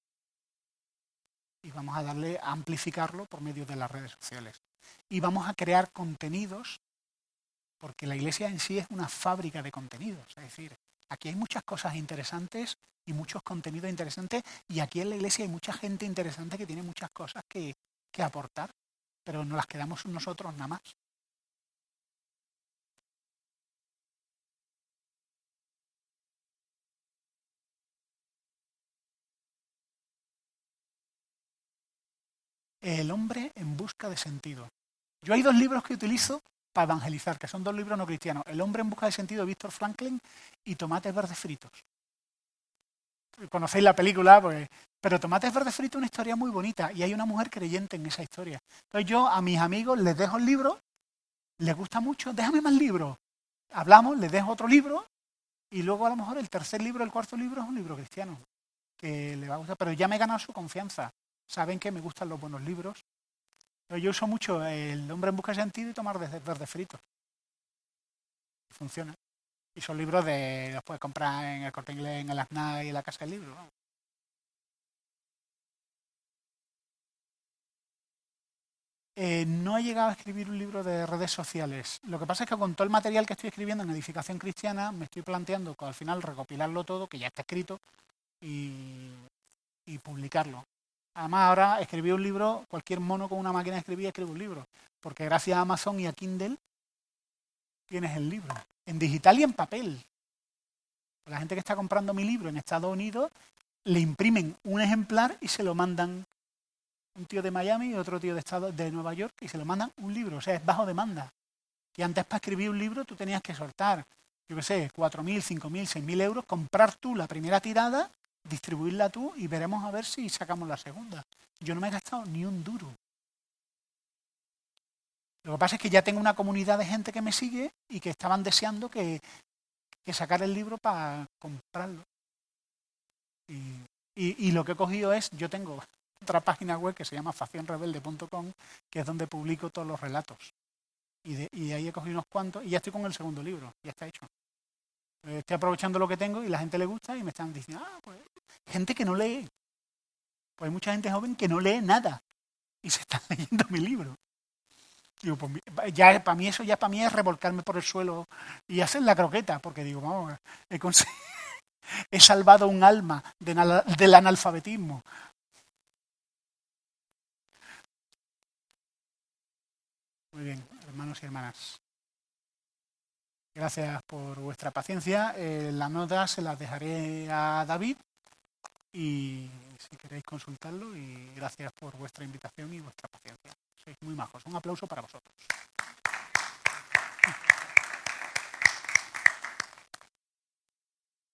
Y vamos a darle a amplificarlo por medio de las redes sociales. Y vamos a crear contenidos, porque la iglesia en sí es una fábrica de contenidos. Es decir, aquí hay muchas cosas interesantes y muchos contenidos interesantes, y aquí en la iglesia hay mucha gente interesante que tiene muchas cosas que, que aportar, pero no las quedamos nosotros nada más. El hombre en busca de sentido. Yo hay dos libros que utilizo para evangelizar, que son dos libros no cristianos. El hombre en busca de sentido de Víctor Franklin y Tomates verdes fritos. Conocéis la película, pues, pero Tomates verdes fritos es una historia muy bonita y hay una mujer creyente en esa historia. Entonces yo a mis amigos les dejo el libro, les gusta mucho, déjame más libros. Hablamos, les dejo otro libro y luego a lo mejor el tercer libro, el cuarto libro es un libro cristiano que le va a gustar, pero ya me he ganado su confianza. Saben que me gustan los buenos libros. Yo uso mucho El hombre en busca de sentido y Tomar verdes fritos. Funciona. Y son libros de los puedes comprar en el Corte Inglés, en el Aznal y en la Casa del Libro. ¿No? Eh, no he llegado a escribir un libro de redes sociales. Lo que pasa es que con todo el material que estoy escribiendo en Edificación Cristiana, me estoy planteando que al final recopilarlo todo, que ya está escrito, y, y publicarlo. Además, ahora escribí un libro, cualquier mono con una máquina de escribir escribe un libro, porque gracias a Amazon y a Kindle tienes el libro, en digital y en papel. La gente que está comprando mi libro en Estados Unidos le imprimen un ejemplar y se lo mandan un tío de Miami y otro tío de estado de Nueva York, y se lo mandan un libro, o sea, es bajo demanda. Y antes para escribir un libro tú tenías que soltar, yo qué sé, cuatro mil, cinco mil, seis mil euros, comprar tú la primera tirada, distribuirla tú y veremos a ver si sacamos la segunda. Yo no me he gastado ni un duro. Lo que pasa es que ya tengo una comunidad de gente que me sigue y que estaban deseando que, que sacara el libro para comprarlo. Y, y, y lo que he cogido es, yo tengo otra página web que se llama facción rebelde punto com, que es donde publico todos los relatos. Y, de, y ahí he cogido unos cuantos y ya estoy con el segundo libro, ya está hecho. Estoy aprovechando lo que tengo y la gente le gusta y me están diciendo, ah, pues, gente que no lee. Pues hay mucha gente joven que no lee nada y se están leyendo mi libro. Digo, pues, ya para mí eso ya para mí es revolcarme por el suelo y hacer la croqueta, porque digo, vamos, he, he salvado un alma de, del analfabetismo. Muy bien, hermanos y hermanas. Gracias por vuestra paciencia. Eh, las notas se las dejaré a David y si queréis consultarlo, y gracias por vuestra invitación y vuestra paciencia. Sois muy majos. Un aplauso para vosotros.